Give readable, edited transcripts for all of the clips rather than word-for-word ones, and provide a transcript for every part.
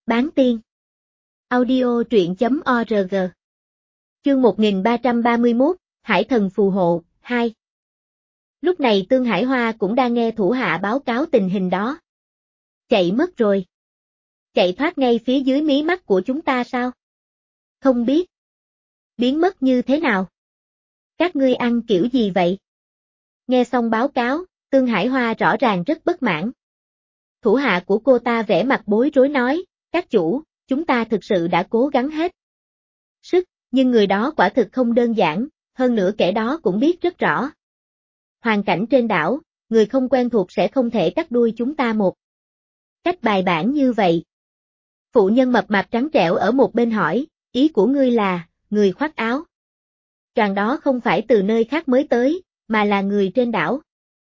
Bán tiên. Audio truyện.org. Chương 1331, Hải thần phù hộ, 2. Lúc này Tương Hải Hoa cũng đang nghe thủ hạ báo cáo tình hình đó. Chạy mất rồi. Chạy thoát ngay phía dưới mí mắt của chúng ta sao? Không biết. Biến mất như thế nào? Các ngươi ăn kiểu gì vậy? Nghe xong báo cáo, Tương Hải Hoa rõ ràng rất bất mãn. Thủ hạ của cô ta vẻ mặt bối rối nói, các chủ, chúng ta thực sự đã cố gắng hết sức, nhưng người đó quả thực không đơn giản, hơn nữa kẻ đó cũng biết rất rõ. Hoàn cảnh trên đảo, người không quen thuộc sẽ không thể cắt đuôi chúng ta một cách bài bản như vậy. Phụ nhân mập mạp trắng trẻo ở một bên hỏi, ý của ngươi là, người khoác áo choàng đó không phải từ nơi khác mới tới, mà là người trên đảo.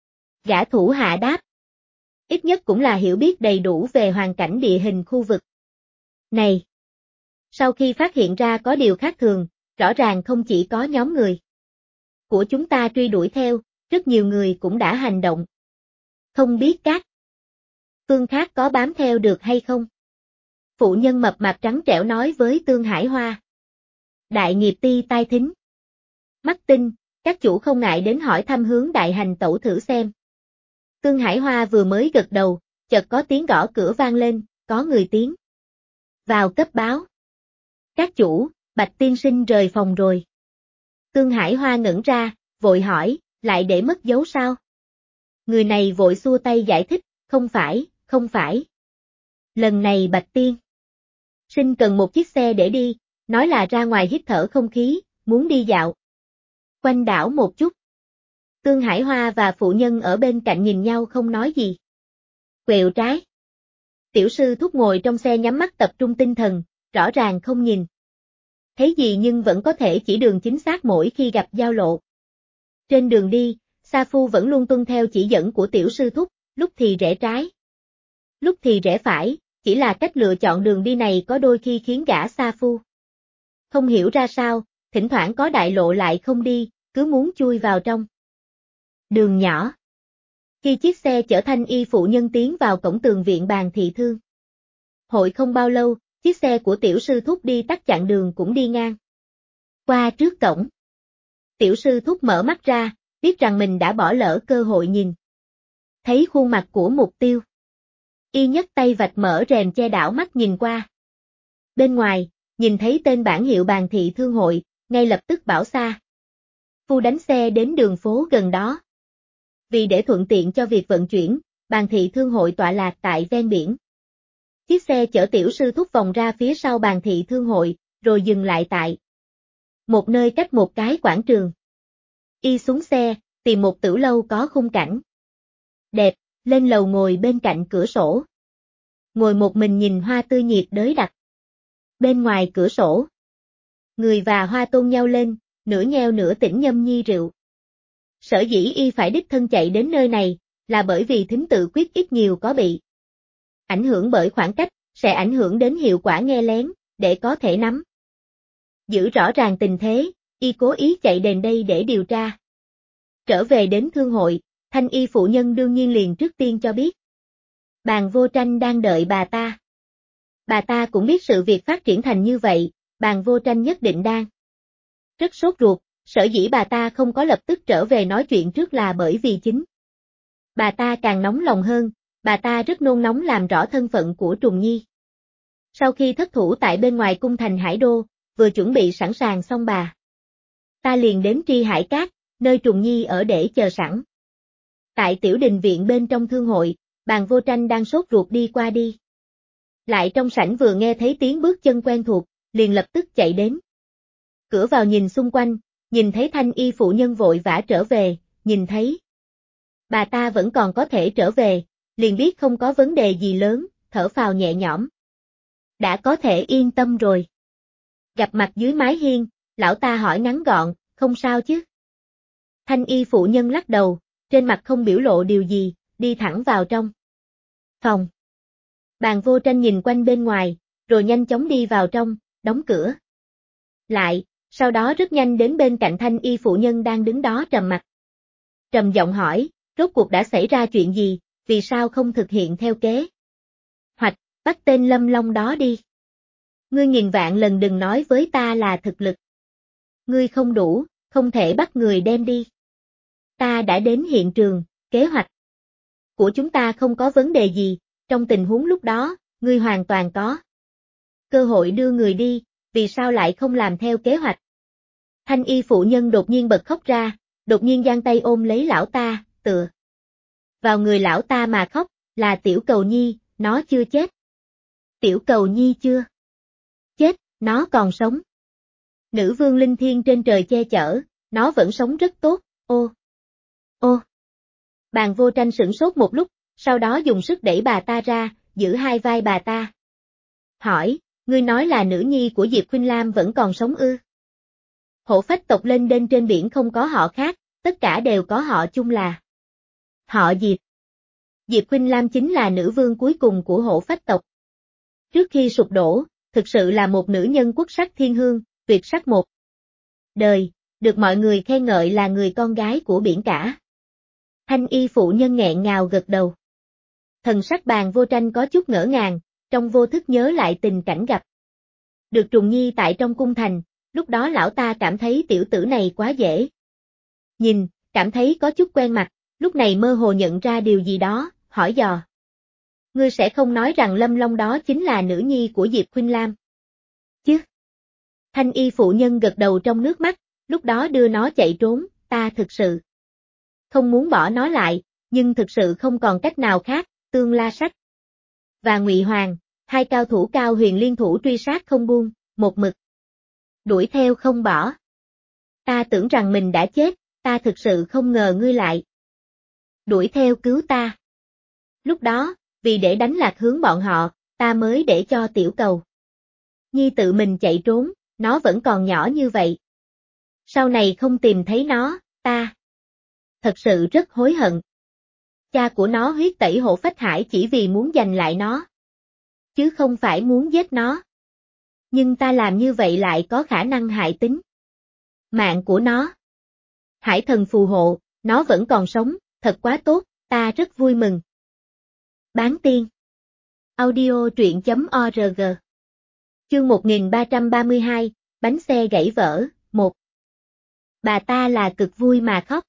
Gã thủ hạ đáp. Ít nhất cũng là hiểu biết đầy đủ về hoàn cảnh địa hình khu vực này. Sau khi phát hiện ra có điều khác thường, rõ ràng không chỉ có nhóm người của chúng ta truy đuổi theo, rất nhiều người cũng đã hành động. Không biết các phương khác có bám theo được hay không? Phụ nhân mập mạp trắng trẻo nói với Tương Hải Hoa. Đại nghiệp ti tai thính. Mắt tinh, các chủ không ngại đến hỏi thăm hướng đại hành tẩu thử xem. Tương Hải Hoa vừa mới gật đầu, chợt có tiếng gõ cửa vang lên, có người tiến vào cấp báo. Các chủ, Bạch tiên sinh rời phòng rồi. Tương Hải Hoa ngẩn ra, vội hỏi, lại để mất dấu sao? Người này vội xua tay giải thích, không phải. Lần này Bạch tiên sinh cần một chiếc xe để đi, nói là ra ngoài hít thở không khí, muốn đi dạo quanh đảo một chút. Tương Hải Hoa và phụ nhân ở bên cạnh nhìn nhau không nói gì. Quẹo trái. Tiểu sư thúc ngồi trong xe nhắm mắt tập trung tinh thần, rõ ràng không nhìn thấy gì nhưng vẫn có thể chỉ đường chính xác mỗi khi gặp giao lộ. Trên đường đi, Sa Phu vẫn luôn tuân theo chỉ dẫn của tiểu sư thúc, lúc thì rẽ trái, lúc thì rẽ phải, chỉ là cách lựa chọn đường đi này có đôi khi khiến gã Sa Phu không hiểu ra sao, thỉnh thoảng có đại lộ lại không đi, cứ muốn chui vào trong đường nhỏ. Khi chiếc xe chở Thanh y phụ nhân tiến vào cổng tường viện Bàn Thị Thương hội không bao lâu, chiếc xe của tiểu sư thúc đi tắt chặn đường cũng đi ngang qua trước cổng. Tiểu sư thúc mở mắt ra, biết rằng mình đã bỏ lỡ cơ hội nhìn thấy khuôn mặt của mục tiêu. Y nhấc tay vạch mở rèm che đảo mắt nhìn qua. Bên ngoài, nhìn thấy tên bảng hiệu Bàn Thị Thương hội, ngay lập tức bảo Sa Phu đánh xe đến đường phố gần đó. Vì để thuận tiện cho việc vận chuyển, Bàn Thị Thương hội tọa lạc tại ven biển. Chiếc xe chở tiểu sư thúc vòng ra phía sau Bàn Thị Thương hội, rồi dừng lại tại một nơi cách một cái quảng trường. Y xuống xe, tìm một tửu lâu có khung cảnh đẹp, lên lầu ngồi bên cạnh cửa sổ. Ngồi một mình nhìn hoa tươi nhiệt đới đặt bên ngoài cửa sổ. Người và hoa tôn nhau lên, nửa nheo nửa tỉnh nhâm nhi rượu. Sở dĩ y phải đích thân chạy đến nơi này, là bởi vì thính tự quyết ít nhiều có bị ảnh hưởng bởi khoảng cách, sẽ ảnh hưởng đến hiệu quả nghe lén, để có thể nắm giữ rõ ràng tình thế, y cố ý chạy đến đây để điều tra. Trở về đến thương hội, Thanh y phụ nhân đương nhiên liền trước tiên cho biết. Bàn Vô Tranh đang đợi bà ta. Bà ta cũng biết sự việc phát triển thành như vậy, Bàn Vô Tranh nhất định đang rất sốt ruột, sở dĩ bà ta không có lập tức trở về nói chuyện trước là bởi vì chính bà ta càng nóng lòng hơn, bà ta rất nôn nóng làm rõ thân phận của Trùng Nhi. Sau khi thất thủ tại bên ngoài cung thành Hải Đô, vừa chuẩn bị sẵn sàng xong bà ta liền đến Tri Hải Cát, nơi Trùng Nhi ở để chờ sẵn. Tại tiểu đình viện bên trong thương hội, Bàn Vô Tranh đang sốt ruột đi qua đi lại trong sảnh vừa nghe thấy tiếng bước chân quen thuộc, liền lập tức chạy đến cửa vào nhìn xung quanh, nhìn thấy Thanh y phụ nhân vội vã trở về, nhìn thấy bà ta vẫn còn có thể trở về, liền biết không có vấn đề gì lớn, thở phào nhẹ nhõm. Đã có thể yên tâm rồi. Gặp mặt dưới mái hiên, lão ta hỏi ngắn gọn, không sao chứ? Thanh y phụ nhân lắc đầu, trên mặt không biểu lộ điều gì, đi thẳng vào trong phòng. Bàn Vô Tranh nhìn quanh bên ngoài, rồi nhanh chóng đi vào trong, đóng cửa lại, sau đó rất nhanh đến bên cạnh Thanh y phụ nhân đang đứng đó trầm mặt. Trầm giọng hỏi, rốt cuộc đã xảy ra chuyện gì, vì sao không thực hiện theo kế hoạch, bắt tên Lâm Long đó đi. Ngươi nghìn vạn lần đừng nói với ta là thực lực. Ngươi không đủ, không thể bắt người đem đi. Ta đã đến hiện trường, kế hoạch của chúng ta không có vấn đề gì, trong tình huống lúc đó, ngươi hoàn toàn có cơ hội đưa người đi, vì sao lại không làm theo kế hoạch? Thanh y phụ nhân đột nhiên bật khóc ra, đột nhiên giang tay ôm lấy lão ta, tựa vào người lão ta mà khóc, là Tiểu Cầu Nhi, nó chưa chết. Tiểu Cầu Nhi chưa chết, nó còn sống. Nữ vương linh thiêng trên trời che chở, nó vẫn sống rất tốt, ô. Bàn Vô Tranh sửng sốt một lúc, sau đó dùng sức đẩy bà ta ra, giữ hai vai bà ta. Hỏi, ngươi nói là nữ nhi của Diệp Khuynh Lam vẫn còn sống ư? Hổ phách tộc lên đên trên biển không có họ khác, tất cả đều có họ chung là họ Diệp. Diệp Khuynh Lam chính là nữ vương cuối cùng của hổ phách tộc. Trước khi sụp đổ, thực sự là một nữ nhân quốc sắc thiên hương, tuyệt sắc một đời, được mọi người khen ngợi là người con gái của biển cả. Thanh y phụ nhân nghẹn ngào gật đầu. Thần sắc Bàn Vô Tranh có chút ngỡ ngàng, trong vô thức nhớ lại tình cảnh gặp được Trùng Nhi tại trong cung thành, lúc đó lão ta cảm thấy tiểu tử này quá dễ nhìn, cảm thấy có chút quen mặt, lúc này mơ hồ nhận ra điều gì đó, hỏi dò. Ngươi sẽ không nói rằng Lâm Long đó chính là nữ nhi của Diệp Khuynh Lam chứ? Thanh y phụ nhân gật đầu trong nước mắt, lúc đó đưa nó chạy trốn, ta thực sự không muốn bỏ nó lại, nhưng thực sự không còn cách nào khác, Tương La Sách và Ngụy Hoàng, hai cao thủ cao huyền liên thủ truy sát không buông, một mực đuổi theo không bỏ. Ta tưởng rằng mình đã chết, ta thực sự không ngờ ngươi lại đuổi theo cứu ta. Lúc đó, vì để đánh lạc hướng bọn họ, ta mới để cho Tiểu Cầu Nhi tự mình chạy trốn, nó vẫn còn nhỏ như vậy. Sau này không tìm thấy nó, ta thật sự rất hối hận. Cha của nó huyết tẩy Hổ Phách Hải chỉ vì muốn giành lại nó, chứ không phải muốn giết nó. Nhưng ta làm như vậy lại có khả năng hại tính mạng của nó. Hải thần phù hộ, nó vẫn còn sống, thật quá tốt, ta rất vui mừng. Bán tiên. Audio truyện.org. Chương 1332, bánh xe gãy vỡ, 1. Bà ta là cực vui mà khóc.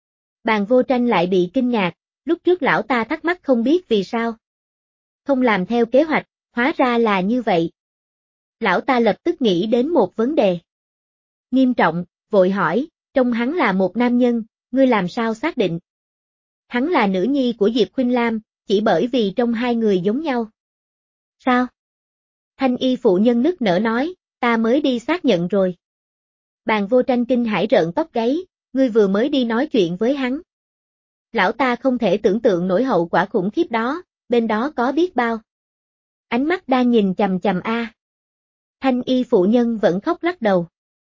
Bàn Vô Tranh lại bị kinh ngạc, lúc trước lão ta thắc mắc không biết vì sao không làm theo kế hoạch, hóa ra là như vậy. Lão ta lập tức nghĩ đến một vấn đề nghiêm trọng, vội hỏi, trông hắn là một nam nhân, ngươi làm sao xác định hắn là nữ nhi của Diệp Khuynh Lam, chỉ bởi vì trông hai người giống nhau? Sao? Thanh y phụ nhân nức nở nói, ta mới đi xác nhận rồi. Bàn Vô Tranh kinh hãi rợn tóc gáy, ngươi vừa mới đi nói chuyện với hắn. Lão ta không thể tưởng tượng nổi hậu quả khủng khiếp đó, bên đó có biết bao ánh mắt đang nhìn chằm chằm a. Thanh y phụ nhân vẫn khóc lắc đầu.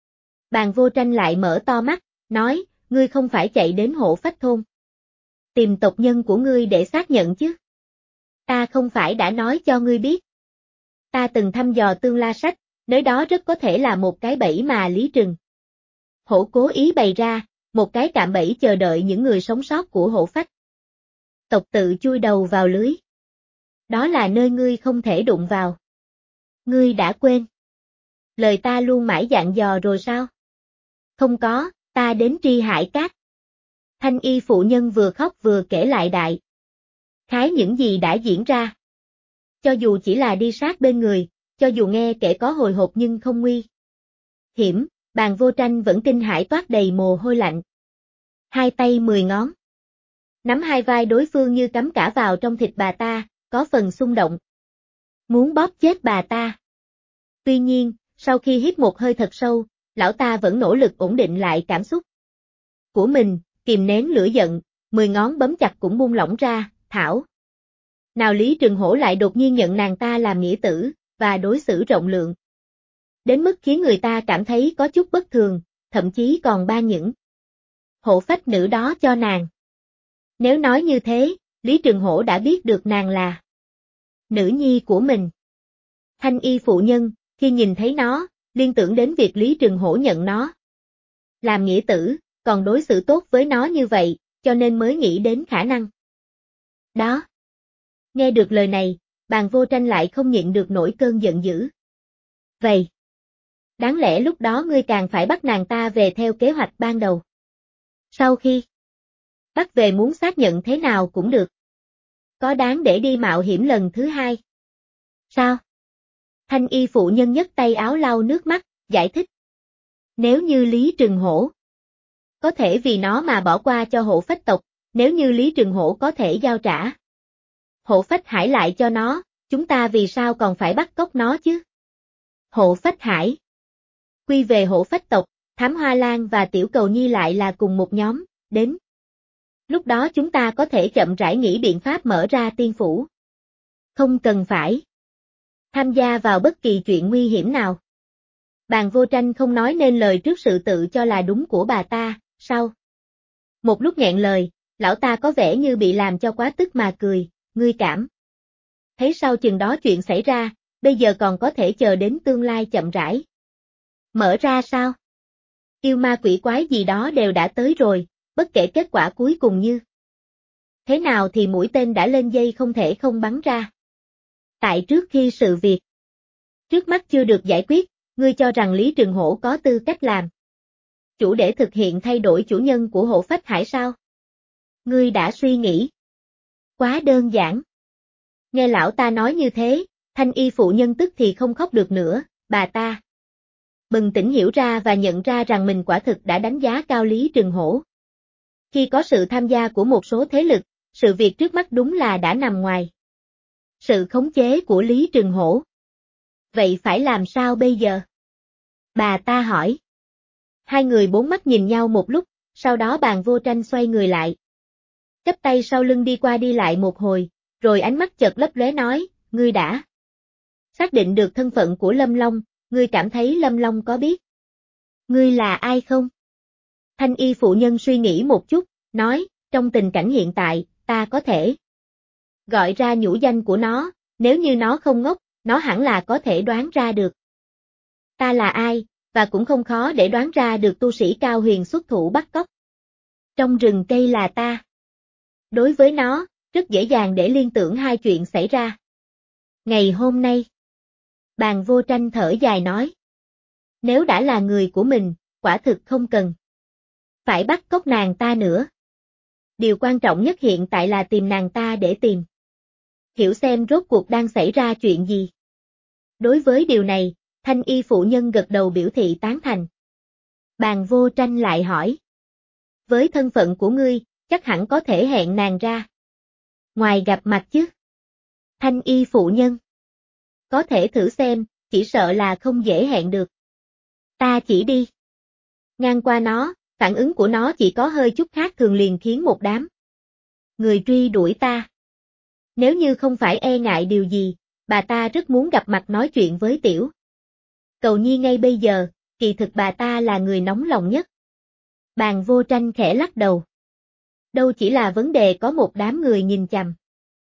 Bàn Vô Tranh lại mở to mắt, nói, ngươi không phải chạy đến Hổ Phách thôn tìm tộc nhân của ngươi để xác nhận chứ? Ta không phải đã nói cho ngươi biết. Ta từng thăm dò Tương La Sách, nơi đó rất có thể là một cái bẫy mà Lý Trừng Hổ cố ý bày ra, một cái cạm bẫy chờ đợi những người sống sót của Hổ Phách tộc tự chui đầu vào lưới. Đó là nơi ngươi không thể đụng vào. Ngươi đã quên lời ta luôn mãi dặn dò rồi sao? Không có, ta đến Tri Hải Cát. Thanh y phụ nhân vừa khóc vừa kể lại đại khái những gì đã diễn ra. Cho dù chỉ là đi sát bên người, cho dù nghe kể có hồi hộp nhưng không nguy hiểm, Bàn Vô Tranh vẫn kinh hãi toát đầy mồ hôi lạnh. Hai tay 10 ngón nắm hai vai đối phương như cắm cả vào trong thịt bà ta, có phần xung động. Muốn bóp chết bà ta. Tuy nhiên, sau khi hít một hơi thật sâu, lão ta vẫn nỗ lực ổn định lại cảm xúc của mình, kìm nén lửa giận, 10 ngón bấm chặt cũng buông lỏng ra, thảo. Nào Lý Trừng Hổ lại đột nhiên nhận nàng ta làm nghĩa tử, và đối xử rộng lượng. Đến mức khiến người ta cảm thấy có chút bất thường, thậm chí còn ban những hổ phách nữ đó cho nàng. Nếu nói như thế, Lý Trừng Hổ đã biết được nàng là nữ nhi của mình. Thanh y phụ nhân, khi nhìn thấy nó, liên tưởng đến việc Lý Trừng Hổ nhận nó làm nghĩa tử, còn đối xử tốt với nó như vậy, cho nên mới nghĩ đến khả năng đó. Nghe được lời này, Bàn Vô Tranh lại không nhịn được nổi cơn giận dữ. Vậy, đáng lẽ lúc đó ngươi càng phải bắt nàng ta về theo kế hoạch ban đầu. Sau khi bắt về muốn xác nhận thế nào cũng được. Có đáng để đi mạo hiểm lần thứ hai. Sao? Thanh y phụ nhân nhấc tay áo lau nước mắt, giải thích. Nếu như Lý Trừng Hổ có thể vì nó mà bỏ qua cho Hộ Phách tộc, nếu như Lý Trừng Hổ có thể giao trả Hộ Phách Hải lại cho nó, chúng ta vì sao còn phải bắt cóc nó chứ? Hộ Phách Hải. Quy về Hổ Phách tộc, Thám Hoa Lan và Tiểu Cầu Nhi lại là cùng một nhóm, đến. Lúc đó chúng ta có thể chậm rãi nghĩ biện pháp mở ra tiên phủ. Không cần phải tham gia vào bất kỳ chuyện nguy hiểm nào. Bàn Vô Tranh không nói nên lời trước sự tự cho là đúng của bà ta, sau một lúc nghẹn lời, lão ta có vẻ như bị làm cho quá tức mà cười, ngươi cảm thấy sau chừng đó chuyện xảy ra, bây giờ còn có thể chờ đến tương lai chậm rãi. Mở ra sao? Yêu ma quỷ quái gì đó đều đã tới rồi, bất kể kết quả cuối cùng như thế nào thì mũi tên đã lên dây không thể không bắn ra. Tại trước khi sự việc trước mắt chưa được giải quyết, ngươi cho rằng Lý Trừng Hổ có tư cách làm chủ để thực hiện thay đổi chủ nhân của Hộ Phách Hải sao? Ngươi đã suy nghĩ quá đơn giản. Nghe lão ta nói như thế, thanh y phụ nhân tức thì không khóc được nữa, bà ta bừng tỉnh hiểu ra và nhận ra rằng mình quả thực đã đánh giá cao Lý Trừng Hổ. Khi có sự tham gia của một số thế lực, sự việc trước mắt đúng là đã nằm ngoài sự khống chế của Lý Trừng Hổ. Vậy phải làm sao bây giờ? Bà ta hỏi. Hai người bốn mắt nhìn nhau một lúc, sau đó Bàn Vô Tranh xoay người lại. Chắp tay sau lưng đi qua đi lại một hồi, rồi ánh mắt chợt lấp lóe nói, ngươi đã xác định được thân phận của Lâm Long, ngươi cảm thấy Lâm Long có biết ngươi là ai không? Thanh y phụ nhân suy nghĩ một chút, nói, trong tình cảnh hiện tại, ta có thể gọi ra nhũ danh của nó, nếu như nó không ngốc, nó hẳn là có thể đoán ra được. Ta là ai, và cũng không khó để đoán ra được tu sĩ cao huyền xuất thủ bắt cóc. Trong rừng cây là ta. Đối với nó, rất dễ dàng để liên tưởng hai chuyện xảy ra. Ngày hôm nay, Bàn Vô Tranh thở dài nói. Nếu đã là người của mình, quả thực không cần phải bắt cóc nàng ta nữa. Điều quan trọng nhất hiện tại là tìm nàng ta để tìm hiểu xem rốt cuộc đang xảy ra chuyện gì. Đối với điều này, thanh y phụ nhân gật đầu biểu thị tán thành. Bàn Vô Tranh lại hỏi. Với thân phận của ngươi, chắc hẳn có thể hẹn nàng ra ngoài gặp mặt chứ? Thanh y phụ nhân. Có thể thử xem, chỉ sợ là không dễ hẹn được. Ta chỉ đi ngang qua nó, phản ứng của nó chỉ có hơi chút khác thường liền khiến một đám người truy đuổi ta. Nếu như không phải e ngại điều gì, bà ta rất muốn gặp mặt nói chuyện với Tiểu Cầu Nhi ngay bây giờ, kỳ thực bà ta là người nóng lòng nhất. Bàn Vô Tranh khẽ lắc đầu. Đâu chỉ là vấn đề có một đám người nhìn chằm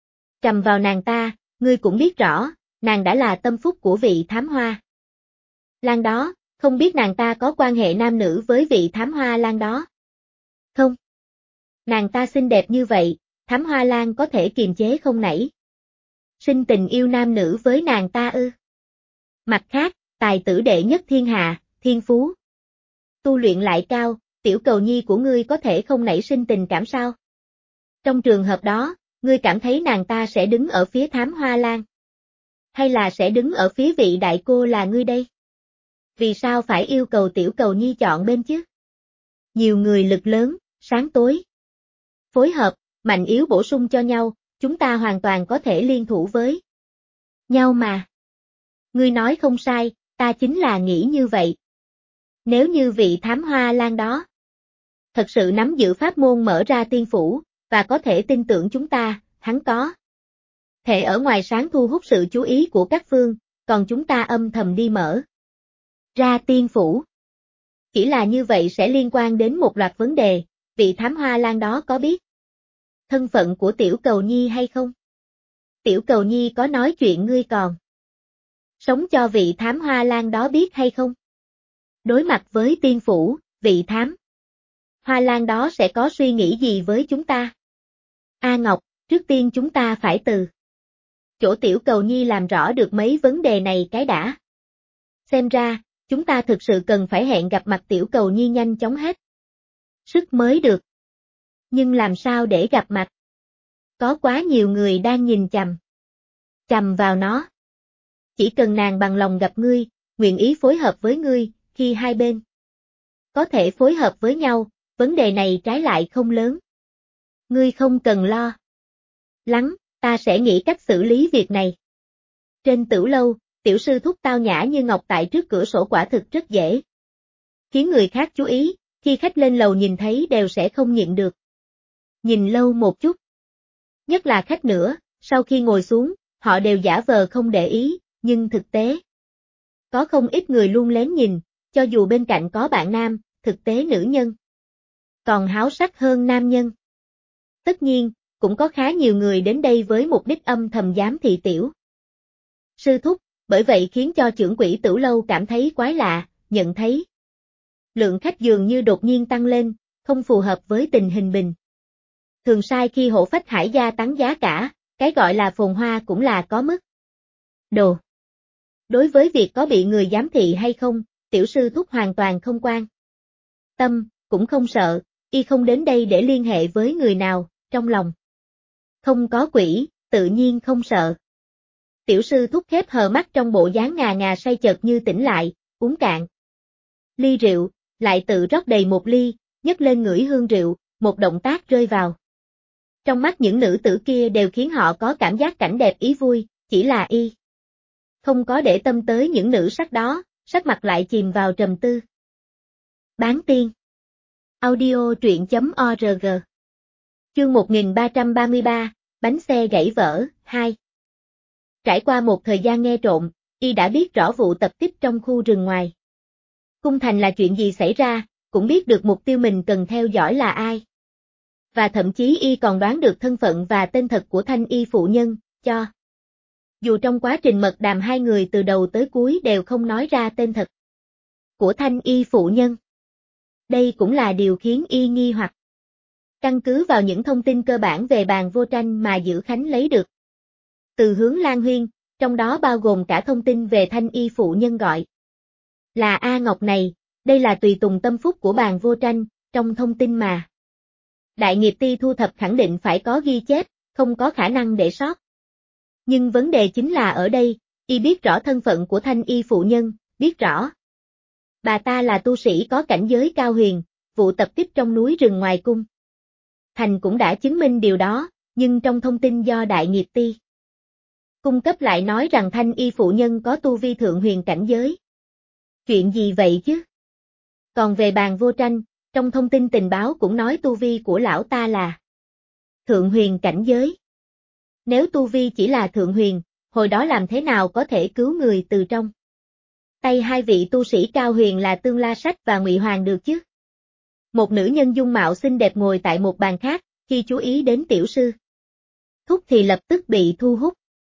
vào nàng ta, ngươi cũng biết rõ, nàng đã là tâm phúc của vị Thám Hoa Lan đó, không biết nàng ta có quan hệ nam nữ với vị Thám Hoa Lan đó. Không. Nàng ta xinh đẹp như vậy, Thám Hoa Lan có thể kiềm chế không nảy sinh tình yêu nam nữ với nàng ta ư? Mặt khác, tài tử đệ nhất thiên hạ, thiên phú tu luyện lại cao, Tiểu Cầu Nhi của ngươi có thể không nảy sinh tình cảm sao? Trong trường hợp đó, ngươi cảm thấy nàng ta sẽ đứng ở phía Thám Hoa Lan? Hay là sẽ đứng ở phía vị đại cô là ngươi đây? Vì sao phải yêu cầu Tiểu Cầu Nhi chọn bên chứ? Nhiều người lực lớn, sáng tối phối hợp, mạnh yếu bổ sung cho nhau, chúng ta hoàn toàn có thể liên thủ với nhau mà. Ngươi nói không sai, ta chính là nghĩ như vậy. Nếu như vị Thám Hoa Lan đó thật sự nắm giữ pháp môn mở ra tiên phủ, và có thể tin tưởng chúng ta, hắn có thể ở ngoài sáng thu hút sự chú ý của các phương, còn chúng ta âm thầm đi mở ra tiên phủ. Chỉ là như vậy sẽ liên quan đến một loạt vấn đề, vị Thám Hoa Lan đó có biết thân phận của Tiểu Cầu Nhi hay không? Tiểu Cầu Nhi có nói chuyện ngươi còn sống cho vị Thám Hoa Lan đó biết hay không? Đối mặt với tiên phủ, vị Thám Hoa Lan đó sẽ có suy nghĩ gì với chúng ta? A Ngọc, trước tiên chúng ta phải từ Chỗ Tiểu Cầu Nhi làm rõ được mấy vấn đề này cái đã. Xem ra, chúng ta thực sự cần phải hẹn gặp mặt Tiểu Cầu Nhi nhanh chóng hết sức mới được. Nhưng làm sao để gặp mặt? Có quá nhiều người đang nhìn chằm vào nó. Chỉ cần nàng bằng lòng gặp ngươi, nguyện ý phối hợp với ngươi, khi hai bên có thể phối hợp với nhau, vấn đề này trái lại không lớn. Ngươi không cần lo lắng, ta sẽ nghĩ cách xử lý việc này. Trên Tửu lâu, tiểu sư thúc tao nhã như ngọc tại trước cửa sổ quả thực rất dễ khiến người khác chú ý, khi khách lên lầu nhìn thấy đều sẽ không nhịn được nhìn lâu một chút. Nhất là khách nữa, sau khi ngồi xuống, họ đều giả vờ không để ý, nhưng thực tế có không ít người luôn lén nhìn, cho dù bên cạnh có bạn nam, thực tế nữ nhân còn háo sắc hơn nam nhân. Tất nhiên, cũng có khá nhiều người đến đây với mục đích âm thầm giám thị tiểu sư thúc, bởi vậy khiến cho trưởng quỹ Tửu lâu cảm thấy quái lạ, nhận thấy lượng khách dường như đột nhiên tăng lên, không phù hợp với tình hình bình thường. Sai khi Hổ Phách Hải gia tăng giá cả, cái gọi là phồn hoa cũng là có mức độ. Đối với việc có bị người giám thị hay không, tiểu sư thúc hoàn toàn không quan tâm, cũng không sợ, y không đến đây để liên hệ với người nào, trong lòng không có quỷ, tự nhiên không sợ. Tiểu sư thúc khép hờ mắt trong bộ dáng ngà ngà say chợt như tỉnh lại, uống cạn ly rượu, lại tự rót đầy một ly, nhấc lên ngửi hương rượu, một động tác rơi vào trong mắt những nữ tử kia đều khiến họ có cảm giác cảnh đẹp ý vui, chỉ là y không có để tâm tới những nữ sắc đó, sắc mặt lại chìm vào trầm tư. Bán tiên audio truyện.org Chương 1333, bánh xe gãy vỡ, 2. Trải qua một thời gian nghe trộm, y đã biết rõ vụ tập kích trong khu rừng ngoài cung thành là chuyện gì xảy ra, cũng biết được mục tiêu mình cần theo dõi là ai. Và thậm chí y còn đoán được thân phận và tên thật của Thanh Y phụ nhân, cho dù trong quá trình mật đàm hai người từ đầu tới cuối đều không nói ra tên thật của Thanh Y phụ nhân. Đây cũng là điều khiến y nghi hoặc. Căn cứ vào những thông tin cơ bản về Bàn Vô Tranh mà Dữ Khánh lấy được từ hướng Lan Huyên, trong đó bao gồm cả thông tin về Thanh Y phụ nhân gọi là A Ngọc này, đây là tùy tùng tâm phúc của Bàn Vô Tranh, trong thông tin mà Đại Nghiệp Ti thu thập khẳng định phải có ghi chép, không có khả năng để sót. Nhưng vấn đề chính là ở đây, y biết rõ thân phận của Thanh Y phụ nhân, biết rõ bà ta là tu sĩ có cảnh giới cao huyền, vụ tập kích trong núi rừng ngoài cung thành cũng đã chứng minh điều đó, nhưng trong thông tin do Đại Nghiệp Ti cung cấp lại nói rằng Thanh Y phụ nhân có tu vi thượng huyền cảnh giới. Chuyện gì vậy chứ? Còn về Bàn Vô Tranh, trong thông tin tình báo cũng nói tu vi của lão ta là thượng huyền cảnh giới. Nếu tu vi chỉ là thượng huyền, hồi đó làm thế nào có thể cứu người từ trong tay hai vị tu sĩ cao huyền là Tương La Sách và Ngụy Hoàng được chứ? Một nữ nhân dung mạo xinh đẹp ngồi tại một bàn khác, khi chú ý đến tiểu sư thúc thì lập tức bị thu hút.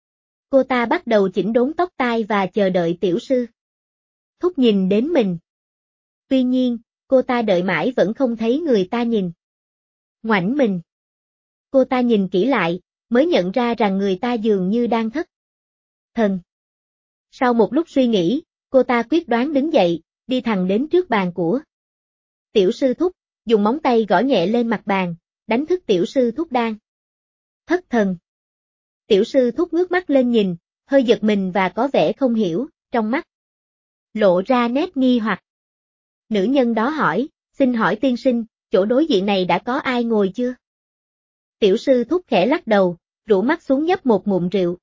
Cô ta bắt đầu chỉnh đốn tóc tai và chờ đợi tiểu sư thúc nhìn đến mình. Tuy nhiên, cô ta đợi mãi vẫn không thấy người ta nhìn ngoảnh mình. Cô ta nhìn kỹ lại, mới nhận ra rằng người ta dường như đang thất thần. Sau một lúc suy nghĩ, cô ta quyết đoán đứng dậy, đi thẳng đến trước bàn của tiểu sư thúc, dùng móng tay gõ nhẹ lên mặt bàn, đánh thức tiểu sư thúc đang thất thần. Tiểu sư thúc ngước mắt lên nhìn, hơi giật mình và có vẻ không hiểu, trong mắt lộ ra nét nghi hoặc. Nữ nhân đó hỏi, xin hỏi tiên sinh, chỗ đối diện này đã có ai ngồi chưa? Tiểu sư thúc khẽ lắc đầu, rũ mắt xuống nhấp một ngụm rượu.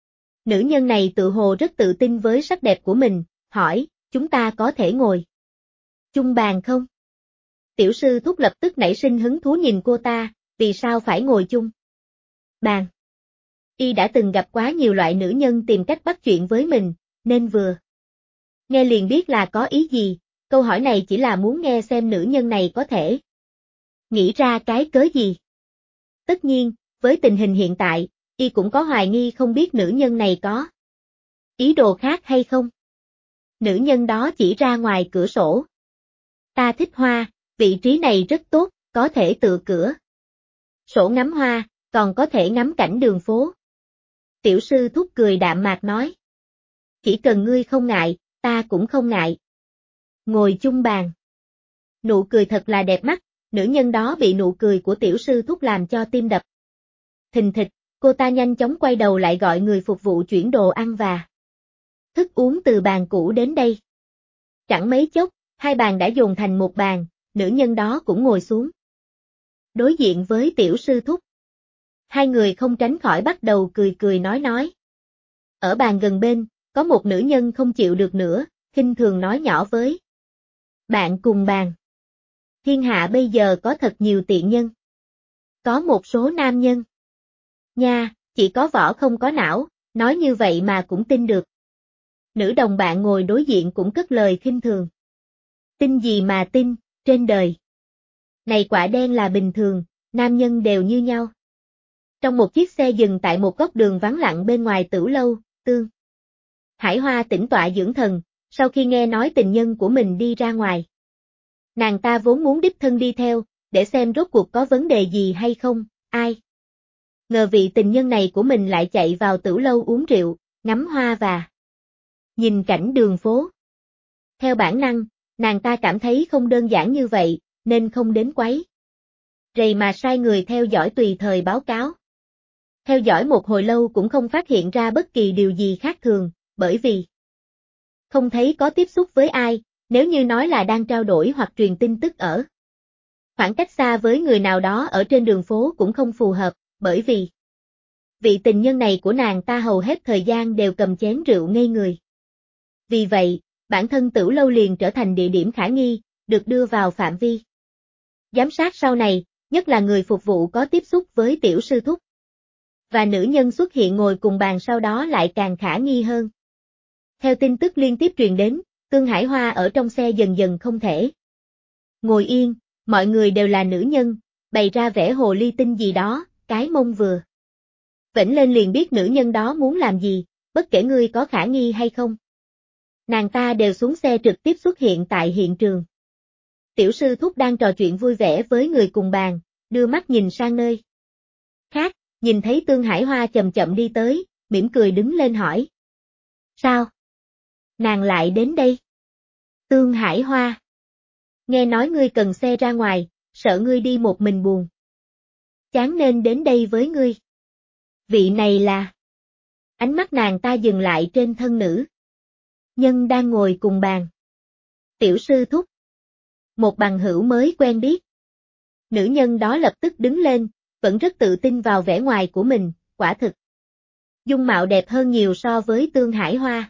Nữ nhân này tự hồ rất tự tin với sắc đẹp của mình, hỏi, chúng ta có thể ngồi chung bàn không? Tiểu sư thúc lập tức nảy sinh hứng thú nhìn cô ta, vì sao phải ngồi chung bàn? Y đã từng gặp quá nhiều loại nữ nhân tìm cách bắt chuyện với mình, nên vừa nghe liền biết là có ý gì, câu hỏi này chỉ là muốn nghe xem nữ nhân này có thể nghĩ ra cái cớ gì. Tất nhiên, với tình hình hiện tại, y cũng có hoài nghi không biết nữ nhân này có ý đồ khác hay không. Nữ nhân đó chỉ ra ngoài cửa sổ. Ta thích hoa, vị trí này rất tốt, có thể tựa cửa sổ ngắm hoa, còn có thể ngắm cảnh đường phố. Tiểu sư thúc cười đạm mạc nói. Chỉ cần ngươi không ngại, ta cũng không ngại. Ngồi chung bàn. Nụ cười thật là đẹp mắt, nữ nhân đó bị nụ cười của tiểu sư thúc làm cho tim đập. Thình thịch, cô ta nhanh chóng quay đầu lại gọi người phục vụ chuyển đồ ăn và thức uống từ bàn cũ đến đây. Chẳng mấy chốc, hai bàn đã dồn thành một bàn, nữ nhân đó cũng ngồi xuống. Đối diện với tiểu sư thúc. Hai người không tránh khỏi bắt đầu cười cười nói. Ở bàn gần bên, có một nữ nhân không chịu được nữa, khinh thường nói nhỏ với bạn cùng bàn. Thiên hạ bây giờ có thật nhiều tiện nhân. Có một số nam nhân. Nha, chỉ có vỏ không có não, nói như vậy mà cũng tin được. Nữ đồng bạn ngồi đối diện cũng cất lời khinh thường. Tin gì mà tin, trên đời. Này quả đen là bình thường, nam nhân đều như nhau. Trong một chiếc xe dừng tại một góc đường vắng lặng bên ngoài Tửu lâu, Tương Hải Hoa tĩnh tọa dưỡng thần, sau khi nghe nói tình nhân của mình đi ra ngoài. Nàng ta vốn muốn đích thân đi theo, để xem rốt cuộc có vấn đề gì hay không, ai. Ngờ vị tình nhân này của mình lại chạy vào Tửu lâu uống rượu, ngắm hoa và nhìn cảnh đường phố. Theo bản năng, nàng ta cảm thấy không đơn giản như vậy, nên không đến quấy rầy mà sai người theo dõi tùy thời báo cáo. Theo dõi một hồi lâu cũng không phát hiện ra bất kỳ điều gì khác thường, bởi vì không thấy có tiếp xúc với ai, nếu như nói là đang trao đổi hoặc truyền tin tức ở khoảng cách xa với người nào đó ở trên đường phố cũng không phù hợp, bởi vì vị tình nhân này của nàng ta hầu hết thời gian đều cầm chén rượu ngây người. Vì vậy, bản thân Tửu lâu liền trở thành địa điểm khả nghi, được đưa vào phạm vi giám sát sau này, nhất là người phục vụ có tiếp xúc với tiểu sư thúc. Và nữ nhân xuất hiện ngồi cùng bàn sau đó lại càng khả nghi hơn. Theo tin tức liên tiếp truyền đến, Tương Hải Hoa ở trong xe dần dần không thể ngồi yên, mọi người đều là nữ nhân, bày ra vẻ hồ ly tinh gì đó, cái mông vừa vểnh lên liền biết nữ nhân đó muốn làm gì, bất kể ngươi có khả nghi hay không. Nàng ta đều xuống xe trực tiếp xuất hiện tại hiện trường. Tiểu sư thúc đang trò chuyện vui vẻ với người cùng bàn, đưa mắt nhìn sang nơi khác, nhìn thấy Tương Hải Hoa chậm chậm đi tới, mỉm cười đứng lên hỏi. Sao? Nàng lại đến đây? Tương Hải Hoa. Nghe nói ngươi cần xe ra ngoài, sợ ngươi đi một mình buồn. Chán nên đến đây với ngươi. Vị này là... Ánh mắt nàng ta dừng lại trên thân nữ nhân đang ngồi cùng bàn. Tiểu sư thúc. Một bằng hữu mới quen biết. Nữ nhân đó lập tức đứng lên, vẫn rất tự tin vào vẻ ngoài của mình, quả thực. Dung mạo đẹp hơn nhiều so với Tương Hải Hoa.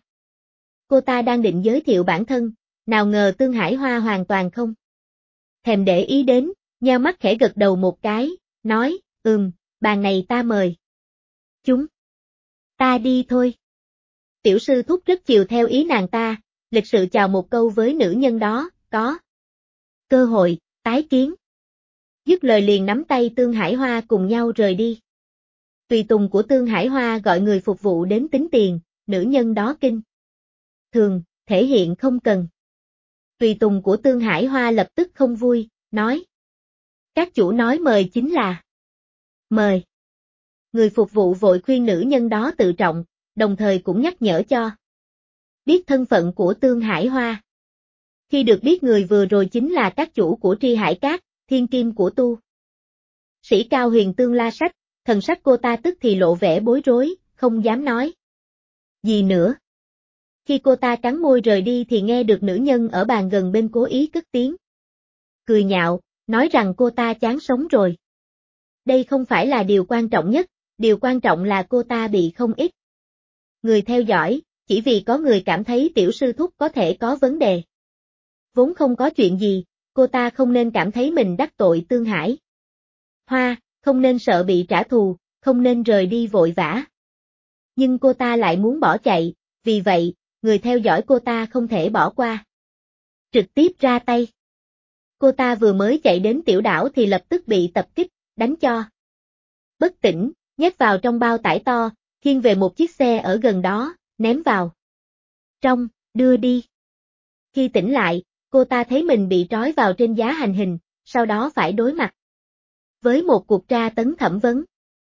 Cô ta đang định giới thiệu bản thân, nào ngờ Tương Hải Hoa hoàn toàn không thèm để ý đến, nheo mắt khẽ gật đầu một cái, nói, bàn này ta mời. Chúng ta đi thôi. Tiểu sư thúc rất chiều theo ý nàng ta, lịch sự chào một câu với nữ nhân đó, có cơ hội, tái kiến. Dứt lời liền nắm tay Tương Hải Hoa cùng nhau rời đi. Tùy tùng của Tương Hải Hoa gọi người phục vụ đến tính tiền, nữ nhân đó kinh thường, thể hiện không cần. Tùy tùng của Tương Hải Hoa lập tức không vui, nói. Các chủ nói mời chính là mời. Người phục vụ vội khuyên nữ nhân đó tự trọng, đồng thời cũng nhắc nhở cho biết thân phận của Tương Hải Hoa. Khi được biết người vừa rồi chính là các chủ của Tri Hải Cát, thiên kim của tu sĩ Cao Huyền Tương La Sách, thần sắc cô ta tức thì lộ vẻ bối rối, không dám nói gì nữa. Khi cô ta cắn môi rời đi thì nghe được nữ nhân ở bàn gần bên cố ý cất tiếng cười nhạo, nói rằng cô ta chán sống rồi. Đây không phải là điều quan trọng nhất, điều quan trọng là cô ta bị không ít người theo dõi, chỉ vì có người cảm thấy tiểu sư thúc có thể có vấn đề. Vốn không có chuyện gì, cô ta không nên cảm thấy mình đắc tội Tương Hải Hoa, không nên sợ bị trả thù, không nên rời đi vội vã. Nhưng cô ta lại muốn bỏ chạy, vì vậy, người theo dõi cô ta không thể bỏ qua. Trực tiếp ra tay. Cô ta vừa mới chạy đến tiểu đảo thì lập tức bị tập kích, đánh cho bất tỉnh, nhét vào trong bao tải to, khiêng về một chiếc xe ở gần đó, ném vào trong, đưa đi. Khi tỉnh lại, cô ta thấy mình bị trói vào trên giá hành hình, sau đó phải đối mặt với một cuộc tra tấn thẩm vấn.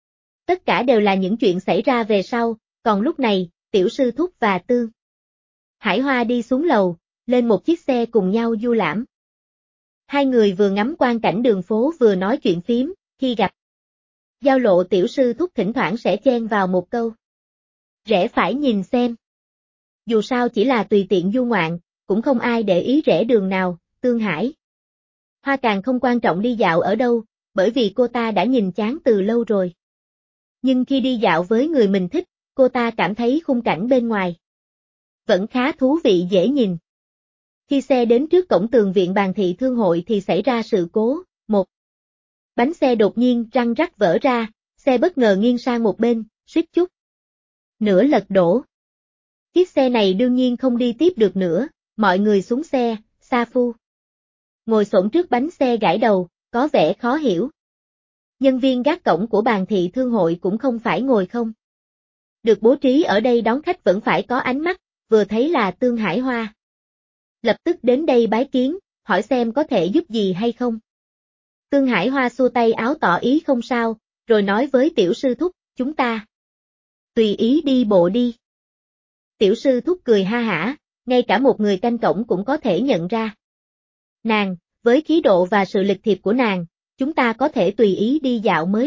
Tất cả đều là những chuyện xảy ra về sau, còn lúc này, tiểu sư thúc và Tương Hải Hoa đi xuống lầu, lên một chiếc xe cùng nhau du lãm. Hai người vừa ngắm quang cảnh đường phố vừa nói chuyện phím, khi gặp giao lộ tiểu sư thúc thỉnh thoảng sẽ chen vào một câu. Rẽ phải nhìn xem. Dù sao chỉ là tùy tiện du ngoạn, cũng không ai để ý rẽ đường nào, Tương Hải Hoa càng không quan trọng đi dạo ở đâu, bởi vì cô ta đã nhìn chán từ lâu rồi. Nhưng khi đi dạo với người mình thích, cô ta cảm thấy khung cảnh bên ngoài vẫn khá thú vị dễ nhìn. Khi xe đến trước cổng tường viện Bàn Thị Thương Hội thì xảy ra sự cố, một bánh xe đột nhiên răng rắc vỡ ra, xe bất ngờ nghiêng sang một bên, suýt chút nữa lật đổ. Chiếc xe này đương nhiên không đi tiếp được nữa, mọi người xuống xe, Sa Phu ngồi xổm trước bánh xe gãi đầu, có vẻ khó hiểu. Nhân viên gác cổng của Bàn Thị Thương Hội cũng không phải ngồi không. Được bố trí ở đây đón khách vẫn phải có ánh mắt, vừa thấy là Tương Hải Hoa. Lập tức đến đây bái kiến, hỏi xem có thể giúp gì hay không. Tương Hải Hoa xua tay áo tỏ ý không sao, rồi nói với tiểu sư thúc, chúng ta tùy ý đi bộ đi. Tiểu sư thúc cười ha hả, ngay cả một người canh cổng cũng có thể nhận ra. Nàng, với khí độ và sự lịch thiệp của nàng, chúng ta có thể tùy ý đi dạo mới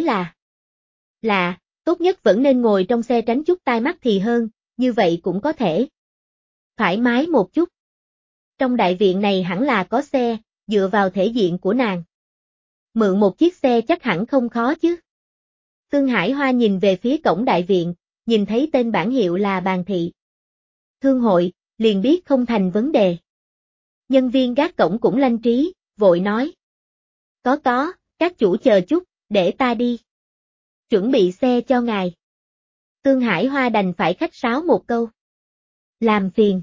là, tốt nhất vẫn nên ngồi trong xe tránh chút tai mắt thì hơn, như vậy cũng có thể thoải mái một chút. Trong đại viện này hẳn là có xe, dựa vào thể diện của nàng. Mượn một chiếc xe chắc hẳn không khó chứ. Tương Hải Hoa nhìn về phía cổng đại viện, nhìn thấy tên bảng hiệu là Bàn Thị Thương Hội, liền biết không thành vấn đề. Nhân viên gác cổng cũng lanh trí, vội nói. Có, các chủ chờ chút, để ta đi. Chuẩn bị xe cho ngài. Tương Hải Hoa đành phải khách sáo một câu. Làm phiền.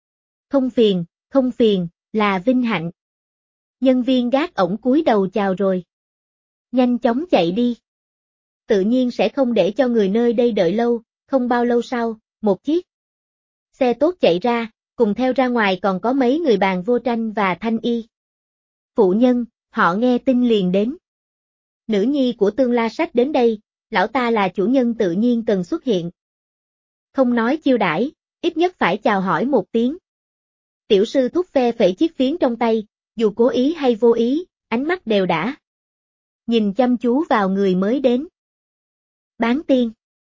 Không phiền, là vinh hạnh. Nhân viên gác ổng cúi đầu chào rồi. Nhanh chóng chạy đi. Tự nhiên sẽ không để cho người nơi đây đợi lâu, không bao lâu sau, một chiếc xe tốt chạy ra, cùng theo ra ngoài còn có mấy người Bàn Vô Tranh và Thanh Y. Phụ nhân, họ nghe tin liền đến. Nữ nhi của Tương La Sách đến đây, lão ta là chủ nhân tự nhiên cần xuất hiện. Không nói chiêu đãi, ít nhất phải chào hỏi một tiếng. Tiểu sư thúc phe phẩy chiếc phiến trong tay, dù cố ý hay vô ý, ánh mắt đều đã nhìn chăm chú vào người mới đến. Bán tiên.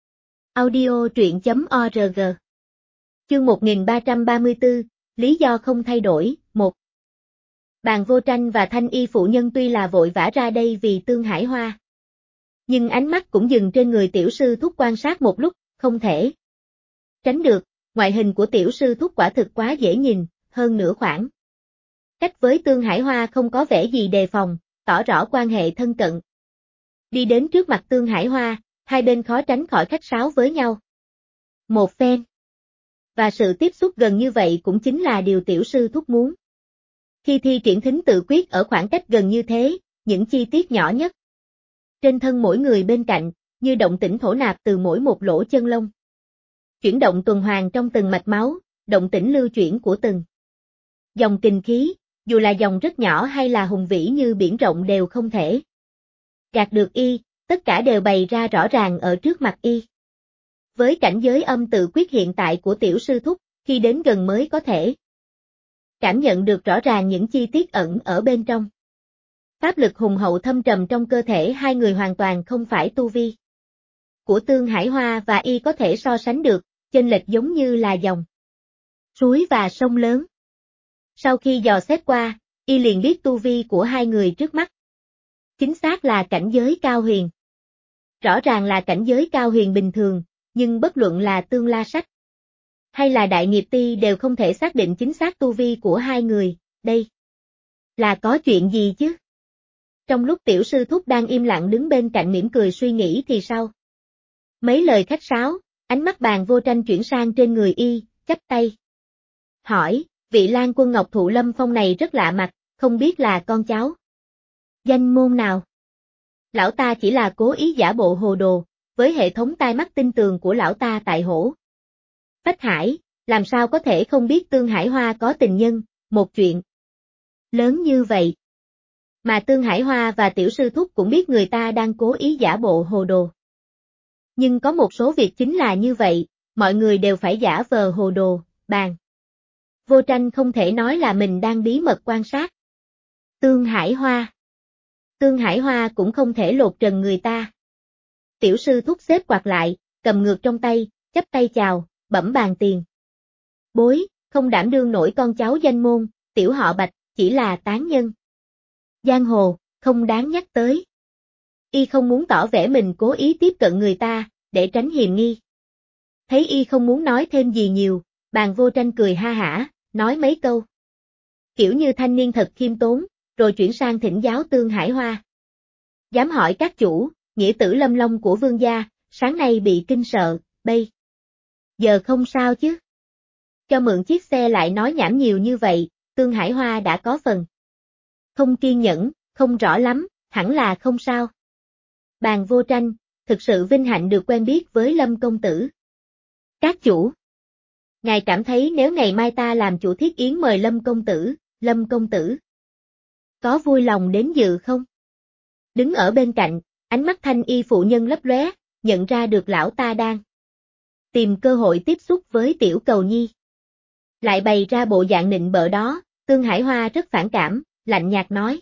Audio truyện.org. Chương 1334, lý do không thay đổi, 1. Bàn Vô Tranh và Thanh Y phụ nhân tuy là vội vã ra đây vì Tương Hải Hoa, nhưng ánh mắt cũng dừng trên người tiểu sư thúc quan sát một lúc, không thể tránh được, ngoại hình của tiểu sư thúc quả thực quá dễ nhìn, hơn nữa khoảng cách với Tương Hải Hoa không có vẻ gì đề phòng, tỏ rõ quan hệ thân cận. Đi đến trước mặt Tương Hải Hoa, hai bên khó tránh khỏi khách sáo với nhau. Một phen. Và sự tiếp xúc gần như vậy cũng chính là điều tiểu sư thúc muốn. Khi thi triển thính tự quyết ở khoảng cách gần như thế, những chi tiết nhỏ nhất trên thân mỗi người bên cạnh, như động tĩnh thổ nạp từ mỗi một lỗ chân lông. Chuyển động tuần hoàn trong từng mạch máu, động tĩnh lưu chuyển của từng dòng kinh khí, dù là dòng rất nhỏ hay là hùng vĩ như biển rộng đều không thể gạt được y, tất cả đều bày ra rõ ràng ở trước mặt y. Với cảnh giới âm tự quyết hiện tại của tiểu sư thúc, khi đến gần mới có thể cảm nhận được rõ ràng những chi tiết ẩn ở bên trong. Pháp lực hùng hậu thâm trầm trong cơ thể hai người hoàn toàn không phải tu vi của Tương Hải Hoa và y có thể so sánh được, chênh lệch giống như là dòng suối và sông lớn. Sau khi dò xét qua, y liền biết tu vi của hai người trước mắt. Chính xác là cảnh giới cao huyền. Rõ ràng là cảnh giới cao huyền bình thường, nhưng bất luận là Tương La Sách hay là Đại Nghiệp Ti đều không thể xác định chính xác tu vi của hai người, đây là có chuyện gì chứ? Trong lúc tiểu sư thúc đang im lặng đứng bên cạnh mỉm cười suy nghĩ thì sao? Mấy lời khách sáo, ánh mắt Bàn Vô Tranh chuyển sang trên người y, chắp tay. Hỏi, vị Lan Quân Ngọc Thụ Lâm Phong này rất lạ mặt, không biết là con cháu danh môn nào? Lão ta chỉ là cố ý giả bộ hồ đồ, với hệ thống tai mắt tinh tường của lão ta tại Hổ Phách Hải, làm sao có thể không biết Tương Hải Hoa có tình nhân, một chuyện lớn như vậy. Mà Tương Hải Hoa và tiểu sư thúc cũng biết người ta đang cố ý giả bộ hồ đồ. Nhưng có một số việc chính là như vậy, mọi người đều phải giả vờ hồ đồ, Bàn Vô Tranh không thể nói là mình đang bí mật quan sát. Tương Hải Hoa cũng không thể lột trần người ta. Tiểu sư thúc xếp quạt lại, cầm ngược trong tay, chắp tay chào, bẩm bàn tiền. Bối, không đảm đương nổi con cháu danh môn, tiểu họ Bạch, chỉ là tán nhân. Giang hồ, không đáng nhắc tới. Y không muốn tỏ vẻ mình cố ý tiếp cận người ta, để tránh hiềm nghi. Thấy y không muốn nói thêm gì nhiều, Bàn Vô Tranh cười ha hả, nói mấy câu. Kiểu như thanh niên thật khiêm tốn, rồi chuyển sang thỉnh giáo Tương Hải Hoa. Dám hỏi các chủ, nghĩa tử Lâm Long của vương gia, sáng nay bị kinh sợ, bây giờ không sao chứ. Cho mượn chiếc xe lại nói nhảm nhiều như vậy, Tương Hải Hoa đã có phần không kiên nhẫn, không rõ lắm, hẳn là không sao. Bàn Vô Tranh, thực sự vinh hạnh được quen biết với Lâm công tử. Các chủ, ngài cảm thấy nếu ngày mai ta làm chủ thiết yến mời Lâm công tử, có vui lòng đến dự không? Đứng ở bên cạnh, ánh mắt thanh y phụ nhân lấp lóe, nhận ra được lão ta đang tìm cơ hội tiếp xúc với tiểu cầu nhi. Lại bày ra bộ dạng nịnh bợ đó, Tương Hải Hoa rất phản cảm, lạnh nhạt nói.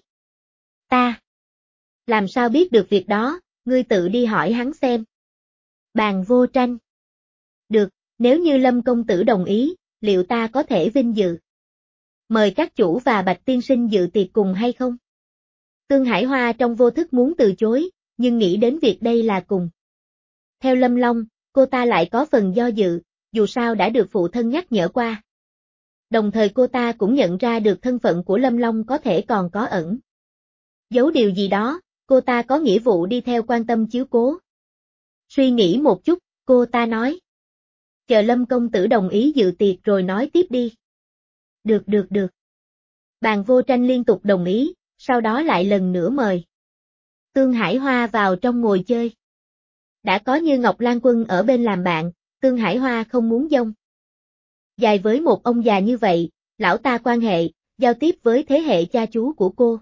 Ta làm sao biết được việc đó, ngươi tự đi hỏi hắn xem. Bàn Vô Tranh. Được, nếu như Lâm công tử đồng ý, liệu ta có thể vinh dự mời các chủ và Bạch tiên sinh dự tiệc cùng hay không? Tương Hải Hoa trong vô thức muốn từ chối, nhưng nghĩ đến việc đây là cùng. Theo Lâm Long, cô ta lại có phần do dự, dù sao đã được phụ thân nhắc nhở qua. Đồng thời cô ta cũng nhận ra được thân phận của Lâm Long có thể còn có ẩn giấu điều gì đó, cô ta có nghĩa vụ đi theo quan tâm chiếu cố. Suy nghĩ một chút, cô ta nói. Chờ Lâm công tử đồng ý dự tiệc rồi nói tiếp đi. Được. Bàn Vô Tranh liên tục đồng ý, sau đó lại lần nữa mời Tương Hải Hoa vào trong ngồi chơi. Đã có Như Ngọc Lan Quân ở bên làm bạn, Tương Hải Hoa không muốn dông dài với một ông già như vậy, lão ta quan hệ, giao tiếp với thế hệ cha chú của cô.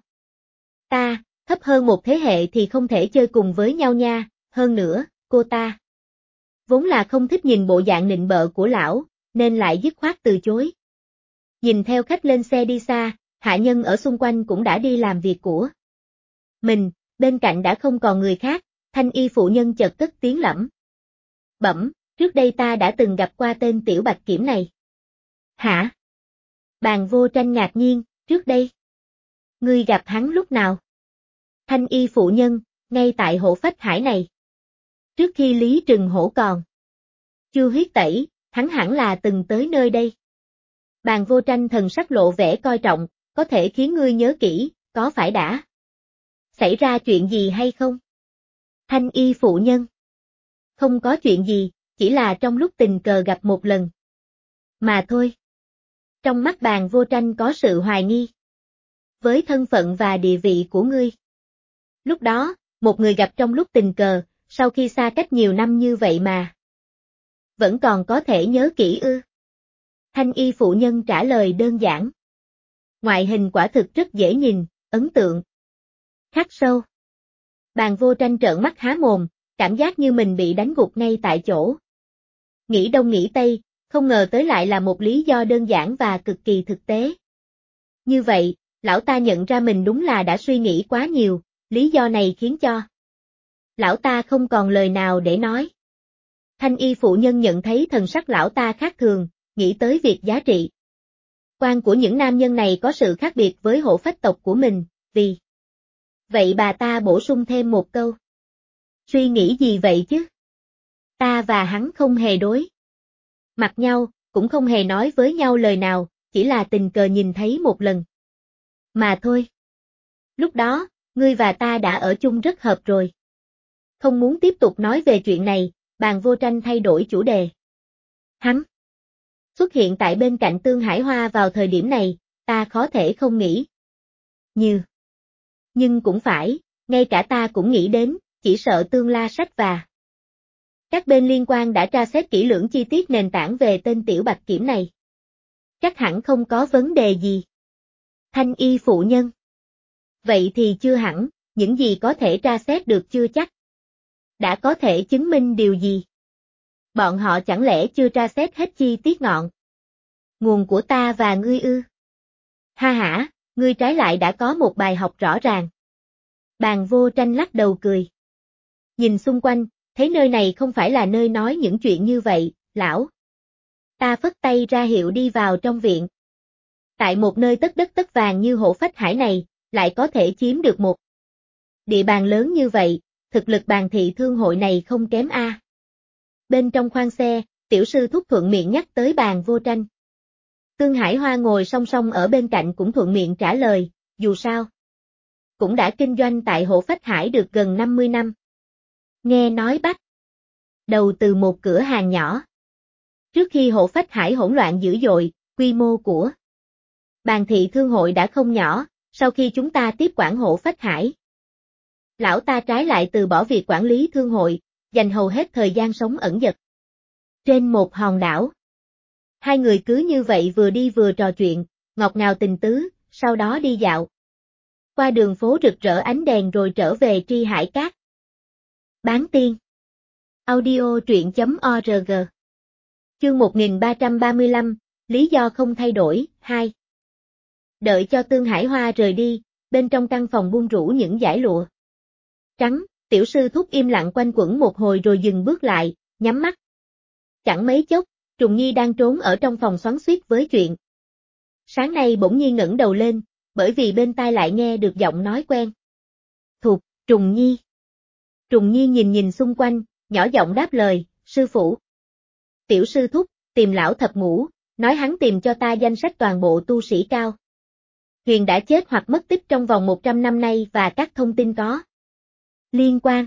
Ta, thấp hơn một thế hệ thì không thể chơi cùng với nhau nha, hơn nữa, cô ta vốn là không thích nhìn bộ dạng nịnh bợ của lão, nên lại dứt khoát từ chối. Nhìn theo khách lên xe đi xa, hạ nhân ở xung quanh cũng đã đi làm việc của mình, bên cạnh đã không còn người khác, thanh y phụ nhân chợt cất tiếng lẩm bẩm, trước đây ta đã từng gặp qua tên Tiểu Bạch Kiểm này. Hả? Bàn Vô Tranh ngạc nhiên, trước đây? Ngươi gặp hắn lúc nào? Thanh y phụ nhân, ngay tại hộ phách hải này. Trước khi Lý Trừng Hổ còn chưa huyết tẩy, hắn hẳn là từng tới nơi đây. Bàn Vô Tranh thần sắc lộ vẻ coi trọng, có thể khiến ngươi nhớ kỹ, có phải đã xảy ra chuyện gì hay không? Thanh y phụ nhân. Không có chuyện gì, chỉ là trong lúc tình cờ gặp một lần. Mà thôi. Trong mắt Bàn Vô Tranh có sự hoài nghi. Với thân phận và địa vị của ngươi. Lúc đó, một người gặp trong lúc tình cờ, sau khi xa cách nhiều năm như vậy mà vẫn còn có thể nhớ kỹ ư? Thanh y phụ nhân trả lời đơn giản. Ngoại hình quả thực rất dễ nhìn, ấn tượng khắc sâu. Bàn Vô Tranh trợn mắt há mồm, cảm giác như mình bị đánh gục ngay tại chỗ. Nghĩ đông nghĩ tây, không ngờ tới lại là một lý do đơn giản và cực kỳ thực tế. Như vậy, lão ta nhận ra mình đúng là đã suy nghĩ quá nhiều, lý do này khiến cho lão ta không còn lời nào để nói. Thanh y phụ nhân nhận thấy thần sắc lão ta khác thường, nghĩ tới việc giá trị quan của những nam nhân này có sự khác biệt với hộ phách tộc của mình, vì vậy bà ta bổ sung thêm một câu. Suy nghĩ gì vậy chứ? Ta và hắn không hề đối mặt nhau, cũng không hề nói với nhau lời nào, chỉ là tình cờ nhìn thấy một lần. Mà thôi. Lúc đó, ngươi và ta đã ở chung rất hợp rồi. Không muốn tiếp tục nói về chuyện này, Bàn Vô Tranh thay đổi chủ đề. Hắn xuất hiện tại bên cạnh Tương Hải Hoa vào thời điểm này, ta khó thể không nghĩ. Nhưng cũng phải, ngay cả ta cũng nghĩ đến, chỉ sợ Tương La Sách và các bên liên quan đã tra xét kỹ lưỡng chi tiết nền tảng về tên Tiểu Bạch Kiểm này. Chắc hẳn không có vấn đề gì. Thanh y phụ nhân. Vậy thì chưa hẳn, những gì có thể tra xét được chưa chắc Đã có thể chứng minh điều gì? Bọn họ chẳng lẽ chưa tra xét hết chi tiết ngọn nguồn của ta và ngươi ư? Ha hả, ngươi trái lại đã có một bài học rõ ràng. Bàn Vô Tranh lắc đầu cười. Nhìn xung quanh, thấy nơi này không phải là nơi nói những chuyện như vậy, lão. Ta phất tay ra hiệu đi vào trong viện. Tại một nơi tất đất tất vàng như Hổ Phách Hải này, lại có thể chiếm được một địa bàn lớn như vậy, thực lực Bàn Thị Thương hội này không kém a. Bên trong khoang xe, tiểu sư thúc thuận miệng nhắc tới Bàn Vô Tranh. Tương Hải Hoa ngồi song song ở bên cạnh cũng thuận miệng trả lời, dù sao cũng đã kinh doanh tại Hổ Phách Hải được gần 50 năm. Nghe nói bắt đầu từ một cửa hàng nhỏ. Trước khi Hổ Phách Hải hỗn loạn dữ dội, quy mô của Bàn Thị Thương hội đã không nhỏ, sau khi chúng ta tiếp quản Hổ Phách Hải. Lão ta trái lại từ bỏ việc quản lý thương hội, dành hầu hết thời gian sống ẩn dật trên một hòn đảo. Hai người cứ như vậy vừa đi vừa trò chuyện, ngọt ngào tình tứ, sau đó đi dạo qua đường phố rực rỡ ánh đèn rồi trở về Tri Hải Cát. Bán tiên. Audio truyện.org. Chương 1335, lý do không thay đổi, 2. Đợi cho Tương Hải Hoa rời đi, bên trong căn phòng buông rủ những dải lụa trắng, tiểu sư thúc im lặng quanh quẩn một hồi rồi dừng bước lại, nhắm mắt. Chẳng mấy chốc, Trùng Nhi đang trốn ở trong phòng xoắn xuýt với chuyện. Sáng nay bỗng nhiên ngẩng đầu lên, bởi vì bên tai lại nghe được giọng nói quen thuộc, Trùng Nhi. Trùng Nhi nhìn xung quanh, nhỏ giọng đáp lời, sư phụ. Tiểu sư thúc, tìm lão thập ngũ, nói hắn tìm cho ta danh sách toàn bộ tu sĩ cao huyền đã chết hoặc mất tích trong vòng 100 năm nay và các thông tin có liên quan.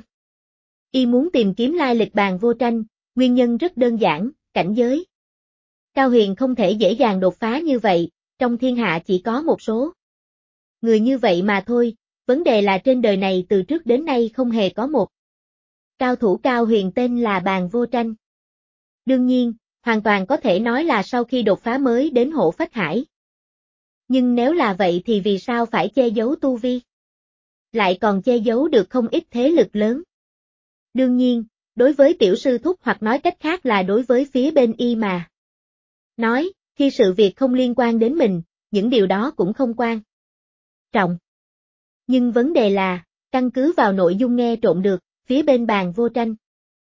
Y muốn tìm kiếm lai lịch Bàn Vô Tranh, nguyên nhân rất đơn giản, cảnh giới cao huyền không thể dễ dàng đột phá như vậy, trong thiên hạ chỉ có một số người như vậy mà thôi, vấn đề là trên đời này từ trước đến nay không hề có một cao thủ cao huyền tên là Bàn Vô Tranh. Đương nhiên, hoàn toàn có thể nói là sau khi đột phá mới đến Hổ Phách Hải. Nhưng nếu là vậy thì vì sao phải che giấu tu vi? Lại còn che giấu được không ít thế lực lớn. Đương nhiên, đối với tiểu sư thúc hoặc nói cách khác là đối với phía bên y mà nói, khi sự việc không liên quan đến mình, những điều đó cũng không quan trọng. Nhưng vấn đề là, căn cứ vào nội dung nghe trộm được, phía bên Bàn Vô Tranh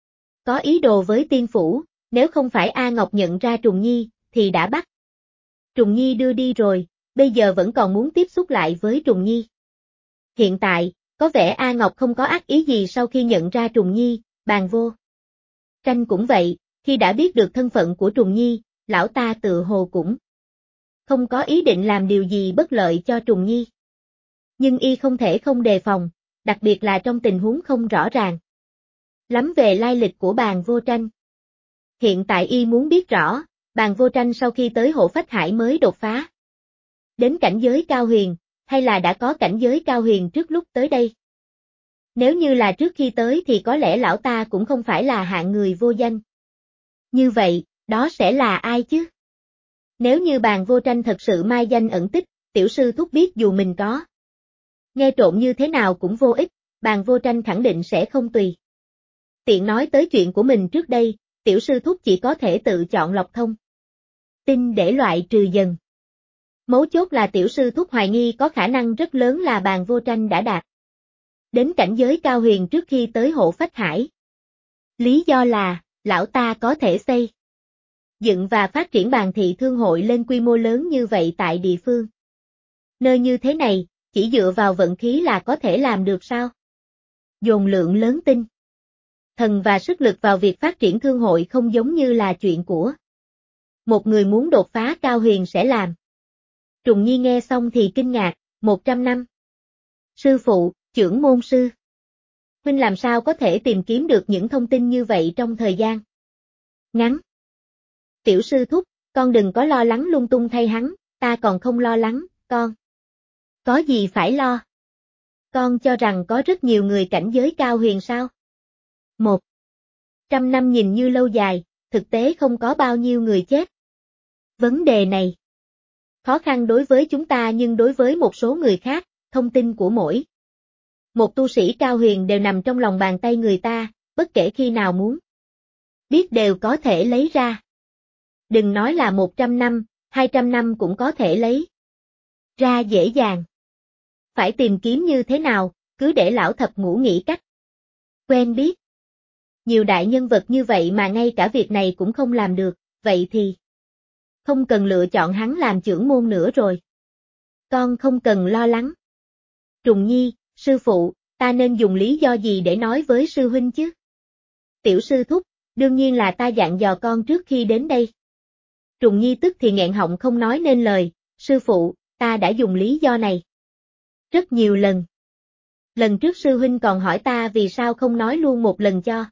có ý đồ với tiên phủ, nếu không phải A Ngọc nhận ra Trùng Nhi, thì đã bắt Trùng Nhi đưa đi rồi, bây giờ vẫn còn muốn tiếp xúc lại với Trùng Nhi. Hiện tại, có vẻ A Ngọc không có ác ý gì sau khi nhận ra Trùng Nhi, Bàn Vô Tranh cũng vậy, khi đã biết được thân phận của Trùng Nhi, lão ta tự hồ cũng không có ý định làm điều gì bất lợi cho Trùng Nhi. Nhưng y không thể không đề phòng, đặc biệt là trong tình huống không rõ ràng lắm về lai lịch của Bàn Vô Tranh. Hiện tại y muốn biết rõ, Bàn Vô Tranh sau khi tới Hổ Phách Hải mới đột phá đến cảnh giới cao huyền, hay là đã có cảnh giới cao huyền trước lúc tới đây. Nếu như là trước khi tới thì có lẽ lão ta cũng không phải là hạng người vô danh. Như vậy, đó sẽ là ai chứ? Nếu như Bàn Vô Tranh thật sự mai danh ẩn tích, tiểu sư thúc biết dù mình có nghe trộm như thế nào cũng vô ích, Bàn Vô Tranh khẳng định sẽ không tùy tiện nói tới chuyện của mình trước đây, tiểu sư thúc chỉ có thể tự chọn lọc thông tin để loại trừ dần. Mấu chốt là tiểu sư thúc hoài nghi có khả năng rất lớn là Bàn Vô Tranh đã đạt đến cảnh giới cao huyền trước khi tới Hổ Phách Hải. Lý do là, lão ta có thể xây dựng và phát triển Bàn Thị Thương hội lên quy mô lớn như vậy tại địa phương. Nơi như thế này, chỉ dựa vào vận khí là có thể làm được sao? Dồn lượng lớn tinh thần và sức lực vào việc phát triển thương hội không giống như là chuyện của một người muốn đột phá cao huyền sẽ làm. Trùng Nhi nghe xong thì kinh ngạc, 100 năm. Sư phụ, chưởng môn sư. Huynh làm sao có thể tìm kiếm được những thông tin như vậy trong thời gian ngắn? Tiểu sư thúc, con đừng có lo lắng lung tung thay hắn, ta còn không lo lắng, con. Có gì phải lo? Con cho rằng có rất nhiều người cảnh giới cao huyền sao? 100 năm nhìn như lâu dài, thực tế không có bao nhiêu người chết. Vấn đề này khó khăn đối với chúng ta nhưng đối với một số người khác, thông tin của mỗi một tu sĩ cao huyền đều nằm trong lòng bàn tay người ta, bất kể khi nào muốn biết đều có thể lấy ra. Đừng nói là 100 năm, 200 năm cũng có thể lấy ra dễ dàng. Phải tìm kiếm như thế nào, cứ để lão thập ngũ nghĩ cách quen biết. Nhiều đại nhân vật như vậy mà ngay cả việc này cũng không làm được, vậy thì không cần lựa chọn hắn làm trưởng môn nữa rồi. Con không cần lo lắng. Trùng Nhi, sư phụ, ta nên dùng lý do gì để nói với sư huynh chứ? Tiểu sư thúc, đương nhiên là ta dặn dò con trước khi đến đây. Trùng Nhi tức thì nghẹn họng không nói nên lời, sư phụ, ta đã dùng lý do này rất nhiều lần. Lần trước sư huynh còn hỏi ta vì sao không nói luôn một lần cho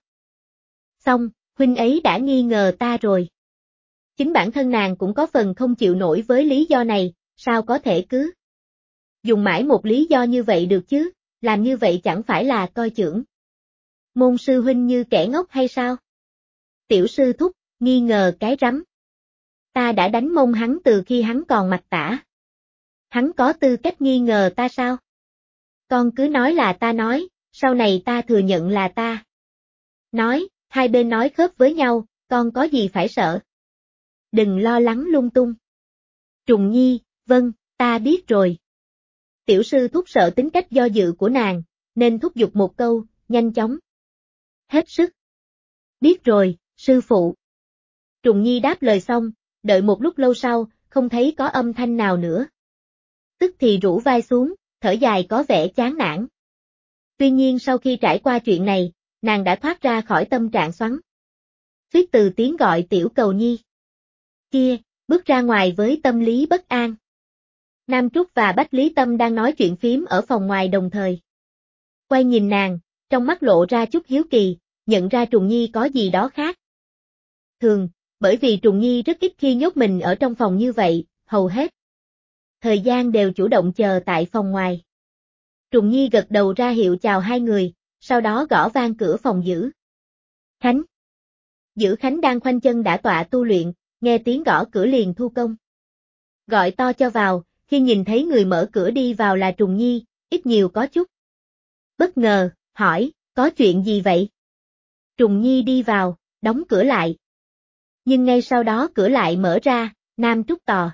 xong, huynh ấy đã nghi ngờ ta rồi. Chính bản thân nàng cũng có phần không chịu nổi với lý do này, sao có thể cứ dùng mãi một lý do như vậy được chứ, làm như vậy chẳng phải là coi chưởng môn sư huynh như kẻ ngốc hay sao? Tiểu sư thúc, nghi ngờ cái rắm. Ta đã đánh mông hắn từ khi hắn còn mặc tả. Hắn có tư cách nghi ngờ ta sao? Con cứ nói là ta nói, sau này ta thừa nhận là ta nói, hai bên nói khớp với nhau, con có gì phải sợ? Đừng lo lắng lung tung. Trùng Nhi, vâng, ta biết rồi. Tiểu sư thúc sợ tính cách do dự của nàng, nên thúc giục một câu, nhanh chóng. Hết sức. Biết rồi, sư phụ. Trùng Nhi đáp lời xong, đợi một lúc lâu sau, không thấy có âm thanh nào nữa. Tức thì rũ vai xuống, thở dài có vẻ chán nản. Tuy nhiên sau khi trải qua chuyện này, nàng đã thoát ra khỏi tâm trạng xoắn xuýt từ tiếng gọi tiểu cầu nhi kia, bước ra ngoài với tâm lý bất an. Nam Trúc và Bách Lý Tâm đang nói chuyện phím ở phòng ngoài đồng thời. Quay nhìn nàng, trong mắt lộ ra chút hiếu kỳ, nhận ra Trùng Nhi có gì đó khác thường, bởi vì Trùng Nhi rất ít khi nhốt mình ở trong phòng như vậy, hầu hết thời gian đều chủ động chờ tại phòng ngoài. Trùng Nhi gật đầu ra hiệu chào hai người, sau đó gõ vang cửa phòng Giữ Khánh. Giữ Khánh đang khoanh chân đả tọa tu luyện, nghe tiếng gõ cửa liền thu công. Gọi to cho vào, khi nhìn thấy người mở cửa đi vào là Trùng Nhi, ít nhiều có chút bất ngờ, hỏi, có chuyện gì vậy? Trùng Nhi đi vào, đóng cửa lại. Nhưng ngay sau đó cửa lại mở ra, Nam Trúc tò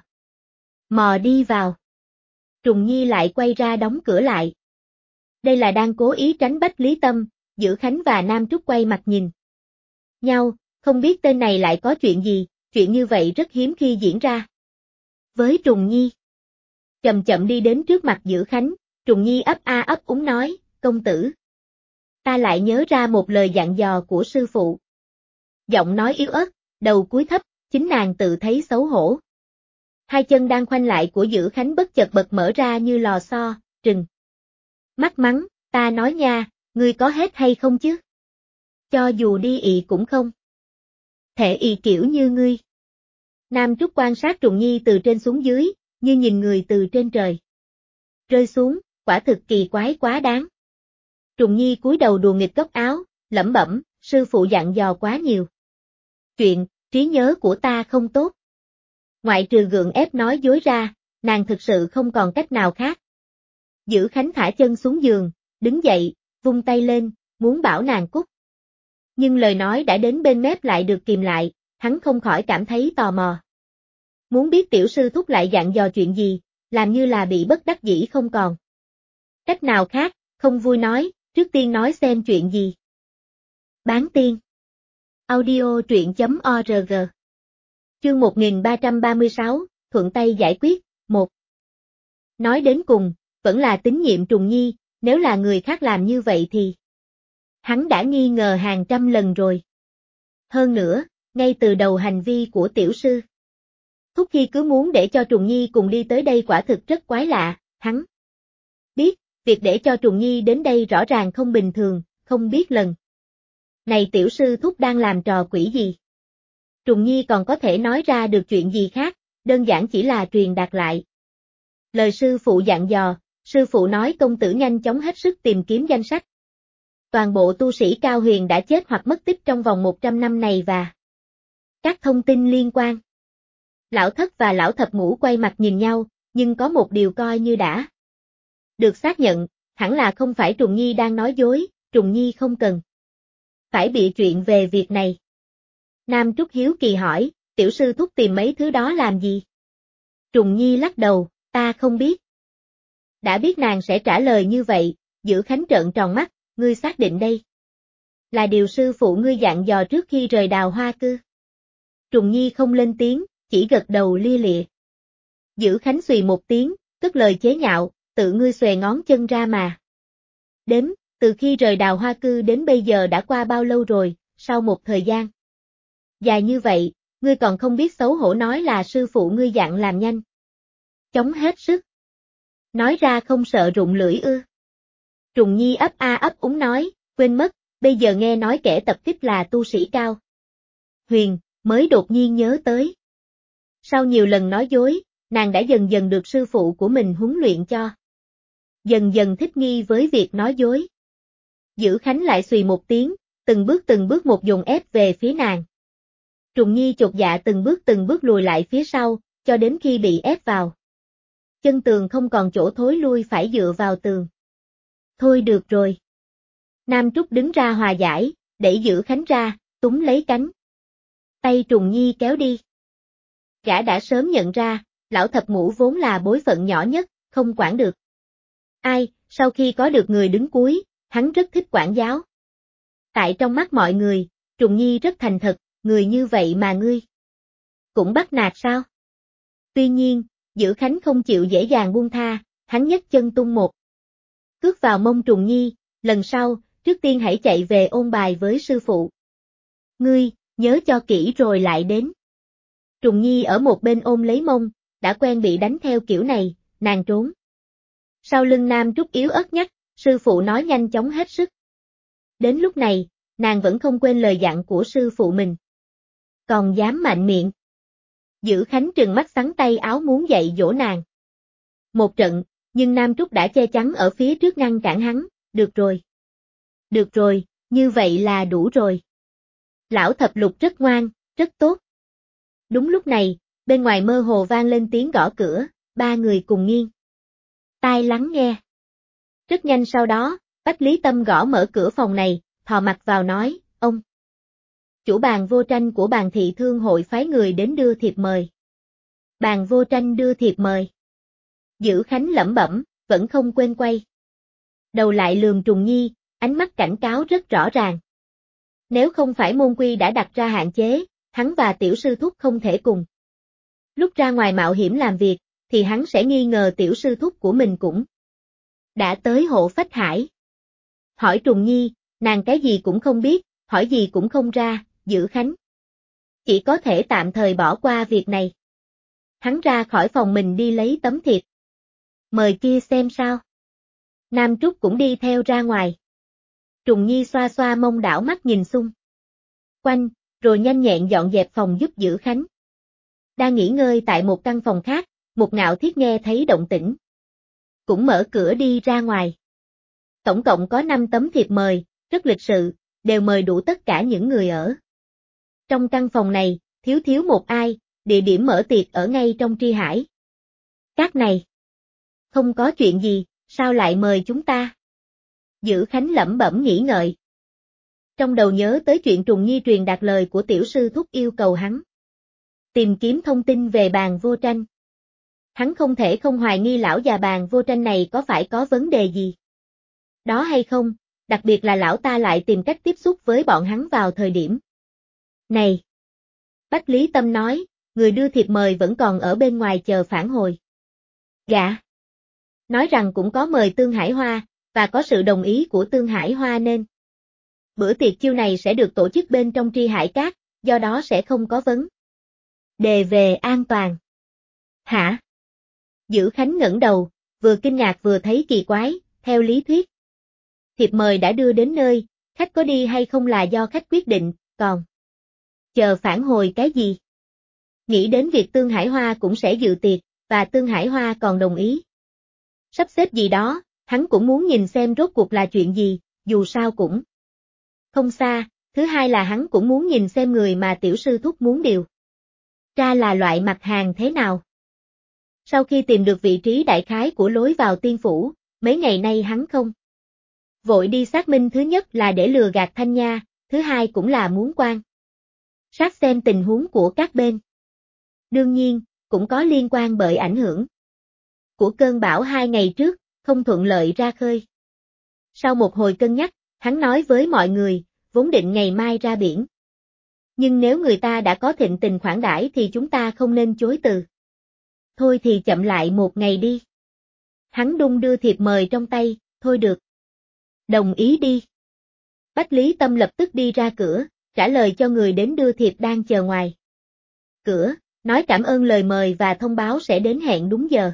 mò đi vào. Trùng Nhi lại quay ra đóng cửa lại. Đây là đang cố ý tránh Bách Lý Tâm, Giữ Khánh và Nam Trúc quay mặt nhìn nhau, không biết tên này lại có chuyện gì, chuyện như vậy rất hiếm khi diễn ra. Với Trùng Nhi, chậm chậm đi đến trước mặt Giữ Khánh, Trùng Nhi ấp a ấp úng nói, công tử. Ta lại nhớ ra một lời dặn dò của sư phụ. Giọng nói yếu ớt, đầu cúi thấp, chính nàng tự thấy xấu hổ. Hai chân đang khoanh lại của Giữ Khánh bất chợt bật mở ra như lò xo, trừng mắt mắng, ta nói nha, ngươi có hết hay không chứ? Cho dù đi ị cũng không thể ị kiểu như ngươi. Nam Trúc quan sát Trùng Nhi từ trên xuống dưới, như nhìn người từ trên trời rơi xuống, quả thực kỳ quái quá đáng. Trùng Nhi cúi đầu đùa nghịch góc áo, lẩm bẩm, sư phụ dặn dò quá nhiều chuyện, trí nhớ của ta không tốt. Ngoại trừ gượng ép nói dối ra, nàng thực sự không còn cách nào khác. Giữ Khánh thả chân xuống giường, đứng dậy, vung tay lên, muốn bảo nàng cút. Nhưng lời nói đã đến bên mép lại được kìm lại, hắn không khỏi cảm thấy tò mò. Muốn biết tiểu sư thúc lại dặn dò chuyện gì, làm như là bị bất đắc dĩ không còn cách nào khác, không vui nói, trước tiên nói xem chuyện gì. Bán tiên. Audio truyện.org. Chương 1336, thuận tay giải quyết, 1. Nói đến cùng, vẫn là tín nhiệm Trùng Nhi, nếu là người khác làm như vậy thì hắn đã nghi ngờ hàng trăm lần rồi. Hơn nữa, ngay từ đầu hành vi của tiểu sư thúc khi cứ muốn để cho Trùng Nhi cùng đi tới đây quả thực rất quái lạ, hắn biết, việc để cho Trùng Nhi đến đây rõ ràng không bình thường, không biết lần này tiểu sư thúc đang làm trò quỷ gì. Trùng Nhi còn có thể nói ra được chuyện gì khác, đơn giản chỉ là truyền đạt lại lời sư phụ dặn dò, sư phụ nói công tử nhanh chóng hết sức tìm kiếm danh sách toàn bộ tu sĩ Cao Huyền đã chết hoặc mất tích trong vòng 100 năm này và các thông tin liên quan. Lão Thất và Lão Thập Ngũ quay mặt nhìn nhau, nhưng có một điều coi như đã được xác nhận, hẳn là không phải Trùng Nhi đang nói dối, Trùng Nhi không cần Phải bịa chuyện về việc này. Nam Trúc hiếu kỳ hỏi, tiểu sư thúc tìm mấy thứ đó làm gì? Trùng Nhi lắc đầu, ta không biết. Đã biết nàng sẽ trả lời như vậy, Dữ Khánh trợn tròn mắt, ngươi xác định đây là điều sư phụ ngươi dặn dò trước khi rời Đào Hoa Cư. Trùng Nhi không lên tiếng, chỉ gật đầu lia lịa. Dữ Khánh xùy một tiếng, cất lời chế nhạo, tự ngươi xòe ngón chân ra mà. Đếm, từ khi rời Đào Hoa Cư đến bây giờ đã qua bao lâu rồi, sau một thời gian dài như vậy, ngươi còn không biết xấu hổ nói là sư phụ ngươi dặn làm nhanh chóng hết sức. Nói ra không sợ rụng lưỡi ư? Trùng Nhi ấp a ấp úng nói, quên mất, bây giờ nghe nói kẻ tập kích là tu sĩ Cao Huyền, mới đột nhiên nhớ tới. Sau nhiều lần nói dối, nàng đã dần dần được sư phụ của mình huấn luyện cho. Dần dần thích nghi với việc nói dối. Dữ Khánh lại xùy một tiếng, từng bước một dồn ép về phía nàng. Trùng Nhi chột dạ từng bước lùi lại phía sau, cho đến khi bị ép vào. Chân tường không còn chỗ thối lui phải dựa vào tường. Thôi được rồi. Nam Trúc đứng ra hòa giải, đẩy Dữ Khánh ra, túm lấy cánh tay Trùng Nhi kéo đi. Gã đã sớm nhận ra, lão thập ngũ vốn là bối phận nhỏ nhất, không quản được ai, sau khi có được người đứng cuối, hắn rất thích quản giáo. Tại trong mắt mọi người, Trùng Nhi rất thành thật, người như vậy mà ngươi cũng bắt nạt sao? Tuy nhiên, Dữ Khánh không chịu dễ dàng buông tha, hắn nhấc chân tung một cước vào mông Trùng Nhi, lần sau, trước tiên hãy chạy về ôn bài với sư phụ. Ngươi, nhớ cho kỹ rồi lại đến. Trùng Nhi ở một bên ôm lấy mông, đã quen bị đánh theo kiểu này, nàng trốn. Sau lưng Nam Trúc yếu ớt nhắc, sư phụ nói nhanh chóng hết sức. Đến lúc này, nàng vẫn không quên lời dặn của sư phụ mình. Còn dám mạnh miệng. Dữ Khánh trừng mắt xắn tay áo muốn dạy dỗ nàng. Một trận, nhưng Nam Trúc đã che chắn ở phía trước ngăn cản hắn, được rồi. Được rồi, như vậy là đủ rồi. Lão thập lục rất ngoan, rất tốt. Đúng lúc này, bên ngoài mơ hồ vang lên tiếng gõ cửa, ba người cùng nghiêng tai lắng nghe. Rất nhanh sau đó, Bách Lý Tâm gõ mở cửa phòng này, thò mặt vào nói, ông chủ Bàn Vô Tranh của Bàn Thị Thương hội phái người đến đưa thiệp mời. Bàn Vô Tranh đưa thiệp mời. Dữ Khánh lẩm bẩm, vẫn không quên quay đầu lại lườm Trùng Nhi, ánh mắt cảnh cáo rất rõ ràng. Nếu không phải môn quy đã đặt ra hạn chế, hắn và tiểu sư thúc không thể cùng lúc ra ngoài mạo hiểm làm việc, thì hắn sẽ nghi ngờ tiểu sư thúc của mình cũng đã tới Hộ Phách Hải. Hỏi Trùng Nhi, nàng cái gì cũng không biết, hỏi gì cũng không ra, Dữ Khánh chỉ có thể tạm thời bỏ qua việc này. Hắn ra khỏi phòng mình đi lấy tấm thiệp mời kia xem sao. Nam Trúc cũng đi theo ra ngoài. Trùng Nhi xoa xoa mông đảo mắt nhìn xung quanh, rồi nhanh nhẹn dọn dẹp phòng giúp Dữ Khánh. Đang nghỉ ngơi tại một căn phòng khác, Mục Ngạo Thiết nghe thấy động tĩnh, cũng mở cửa đi ra ngoài. Tổng cộng có 5 tấm thiệp mời, rất lịch sự, đều mời đủ tất cả những người ở trong căn phòng này, thiếu một ai, địa điểm mở tiệc ở ngay trong Tri Hải. Các này, không có chuyện gì, sao lại mời chúng ta? Dữ Khánh lẩm bẩm nghĩ ngợi. Trong đầu nhớ tới chuyện Trùng Nhi truyền đạt lời của tiểu sư thúc yêu cầu hắn tìm kiếm thông tin về Bàn Vô Tranh. Hắn không thể không hoài nghi lão già Bàn Vô Tranh này có phải có vấn đề gì đó hay không, đặc biệt là lão ta lại tìm cách tiếp xúc với bọn hắn vào thời điểm này. Bách Lý Tâm nói, người đưa thiệp mời vẫn còn ở bên ngoài chờ phản hồi. Gã nói rằng cũng có mời Tương Hải Hoa, và có sự đồng ý của Tương Hải Hoa nên bữa tiệc chiêu này sẽ được tổ chức bên trong Tri Hải Các, do đó sẽ không có vấn đề về an toàn. Hả? Dữ Khánh ngẩng đầu, vừa kinh ngạc vừa thấy kỳ quái, theo lý thuyết. Thiệp mời đã đưa đến nơi, khách có đi hay không là do khách quyết định, còn chờ phản hồi cái gì? Nghĩ đến việc Tương Hải Hoa cũng sẽ dự tiệc, và Tương Hải Hoa còn đồng ý sắp xếp gì đó, hắn cũng muốn nhìn xem rốt cuộc là chuyện gì, dù sao cũng không xa, thứ hai là hắn cũng muốn nhìn xem người mà tiểu sư thúc muốn điều tra là loại mặt hàng thế nào. Sau khi tìm được vị trí đại khái của lối vào tiên phủ, mấy ngày nay hắn không vội đi xác minh, thứ nhất là để lừa gạt Thanh Nha, thứ hai cũng là muốn quan sát xem tình huống của các bên. Đương nhiên, cũng có liên quan bởi ảnh hưởng của cơn bão 2 ngày trước, không thuận lợi ra khơi. Sau một hồi cân nhắc, hắn nói với mọi người, vốn định ngày mai ra biển. Nhưng nếu người ta đã có thịnh tình khoản đãi thì chúng ta không nên chối từ. Thôi thì chậm lại một ngày đi. Hắn đung đưa thiệp mời trong tay, thôi được. Đồng ý đi. Bách Lý Tâm lập tức đi ra cửa, trả lời cho người đến đưa thiệp đang chờ ngoài cửa, nói cảm ơn lời mời và thông báo sẽ đến hẹn đúng giờ.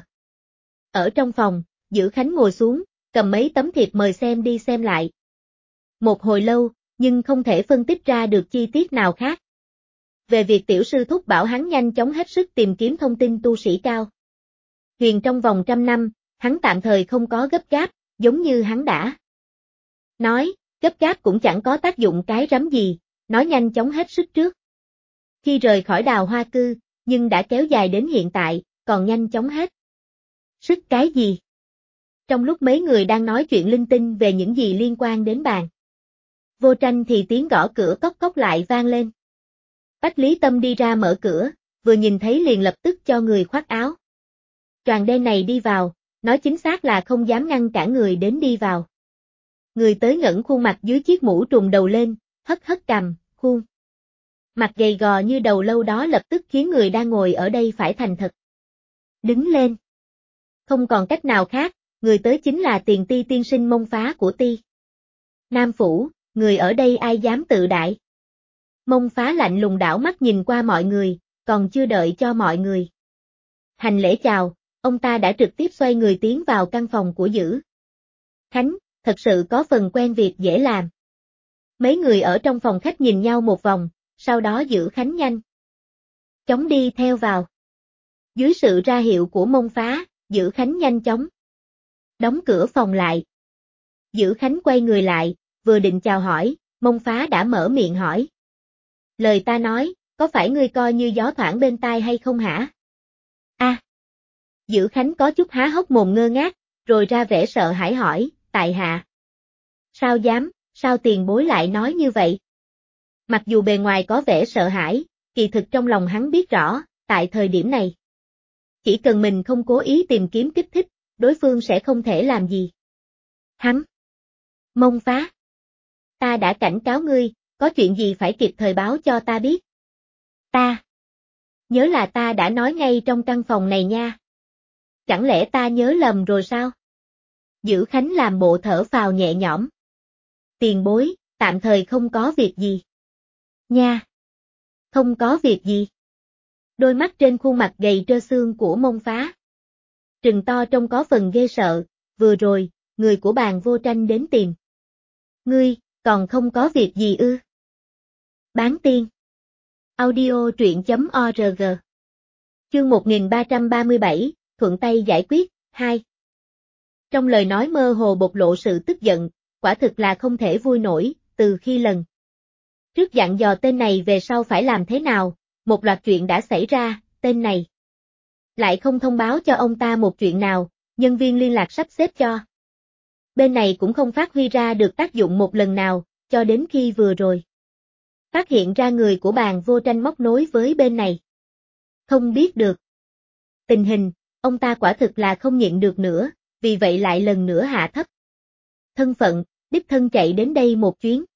Ở trong phòng, Dữ Khánh ngồi xuống, cầm mấy tấm thiệp mời xem đi xem lại. Một hồi lâu, nhưng không thể phân tích ra được chi tiết nào khác. Về việc tiểu sư thúc bảo hắn nhanh chóng hết sức tìm kiếm thông tin tu sĩ cao huyền trong vòng 100 năm, hắn tạm thời không có gấp gáp, giống như hắn đã nói, gấp gáp cũng chẳng có tác dụng cái rắm gì, nói nhanh chóng hết sức trước. Khi rời khỏi Đào Hoa Cư, nhưng đã kéo dài đến hiện tại, còn nhanh chóng hết sức cái gì? Trong lúc mấy người đang nói chuyện linh tinh về những gì liên quan đến bàn Vô Tranh thì tiếng gõ cửa cốc cốc lại vang lên. Bách Lý Tâm đi ra mở cửa, vừa nhìn thấy liền lập tức cho người khoác áo choàng đen này đi vào, nói chính xác là không dám ngăn cản người đến đi vào. Người tới ngẩng khuôn mặt dưới chiếc mũ trùm đầu lên, hất hất cằm, khuôn mặt gầy gò như đầu lâu đó lập tức khiến người đang ngồi ở đây phải thành thật đứng lên. Không còn cách nào khác, người tới chính là Tiền Ti tiên sinh Mông Phá của Ti Nam Phủ, người ở đây ai dám tự đại. Mông Phá lạnh lùng đảo mắt nhìn qua mọi người, còn chưa đợi cho mọi người hành lễ chào, ông ta đã trực tiếp xoay người tiến vào căn phòng của Dữ Khánh, thật sự có phần quen việc dễ làm. Mấy người ở trong phòng khách nhìn nhau một vòng, sau đó Dữ Khánh nhanh chóng đi theo vào. Dưới sự ra hiệu của Mông Phá, Dữ Khánh nhanh chóng đóng cửa phòng lại. Dữ Khánh quay người lại, vừa định chào hỏi, Mông Phá đã mở miệng hỏi. Lời ta nói, có phải ngươi coi như gió thoảng bên tai hay không hả? Dữ Khánh có chút há hốc mồm ngơ ngác, rồi ra vẻ sợ hãi hỏi, tại hạ. Sao dám, sao tiền bối lại nói như vậy? Mặc dù bề ngoài có vẻ sợ hãi, kỳ thực trong lòng hắn biết rõ, tại thời điểm này. Chỉ cần mình không cố ý tìm kiếm kích thích, đối phương sẽ không thể làm gì. Hắn. Mông Phá. Ta đã cảnh cáo ngươi, có chuyện gì phải kịp thời báo cho ta biết. Ta. Nhớ là ta đã nói ngay trong căn phòng này nha. Chẳng lẽ ta nhớ lầm rồi sao? Dữ Khánh làm bộ thở phào nhẹ nhõm. Tiền bối, tạm thời không có việc gì. Nha. Không có việc gì. Đôi mắt trên khuôn mặt gầy trơ xương của Mông Phá trừng to trông có phần ghê sợ, vừa rồi, người của Bàn Vô Tranh đến tìm. Ngươi, còn không có việc gì ư? Bán tiên. Audio truyện.org. Chương 1337, thuận tay giải quyết, 2. Trong lời nói mơ hồ bộc lộ sự tức giận, quả thực là không thể vui nổi, từ khi lần trước dặn dò tên này về sau phải làm thế nào, một loạt chuyện đã xảy ra, tên này lại không thông báo cho ông ta một chuyện nào, nhân viên liên lạc sắp xếp cho. Bên này cũng không phát huy ra được tác dụng một lần nào, cho đến khi vừa rồi. Phát hiện ra người của Bàn Vô Tranh móc nối với bên này. Không biết được tình hình, ông ta quả thực là không nhịn được nữa, vì vậy lại lần nữa hạ thấp thân phận, đích thân chạy đến đây một chuyến.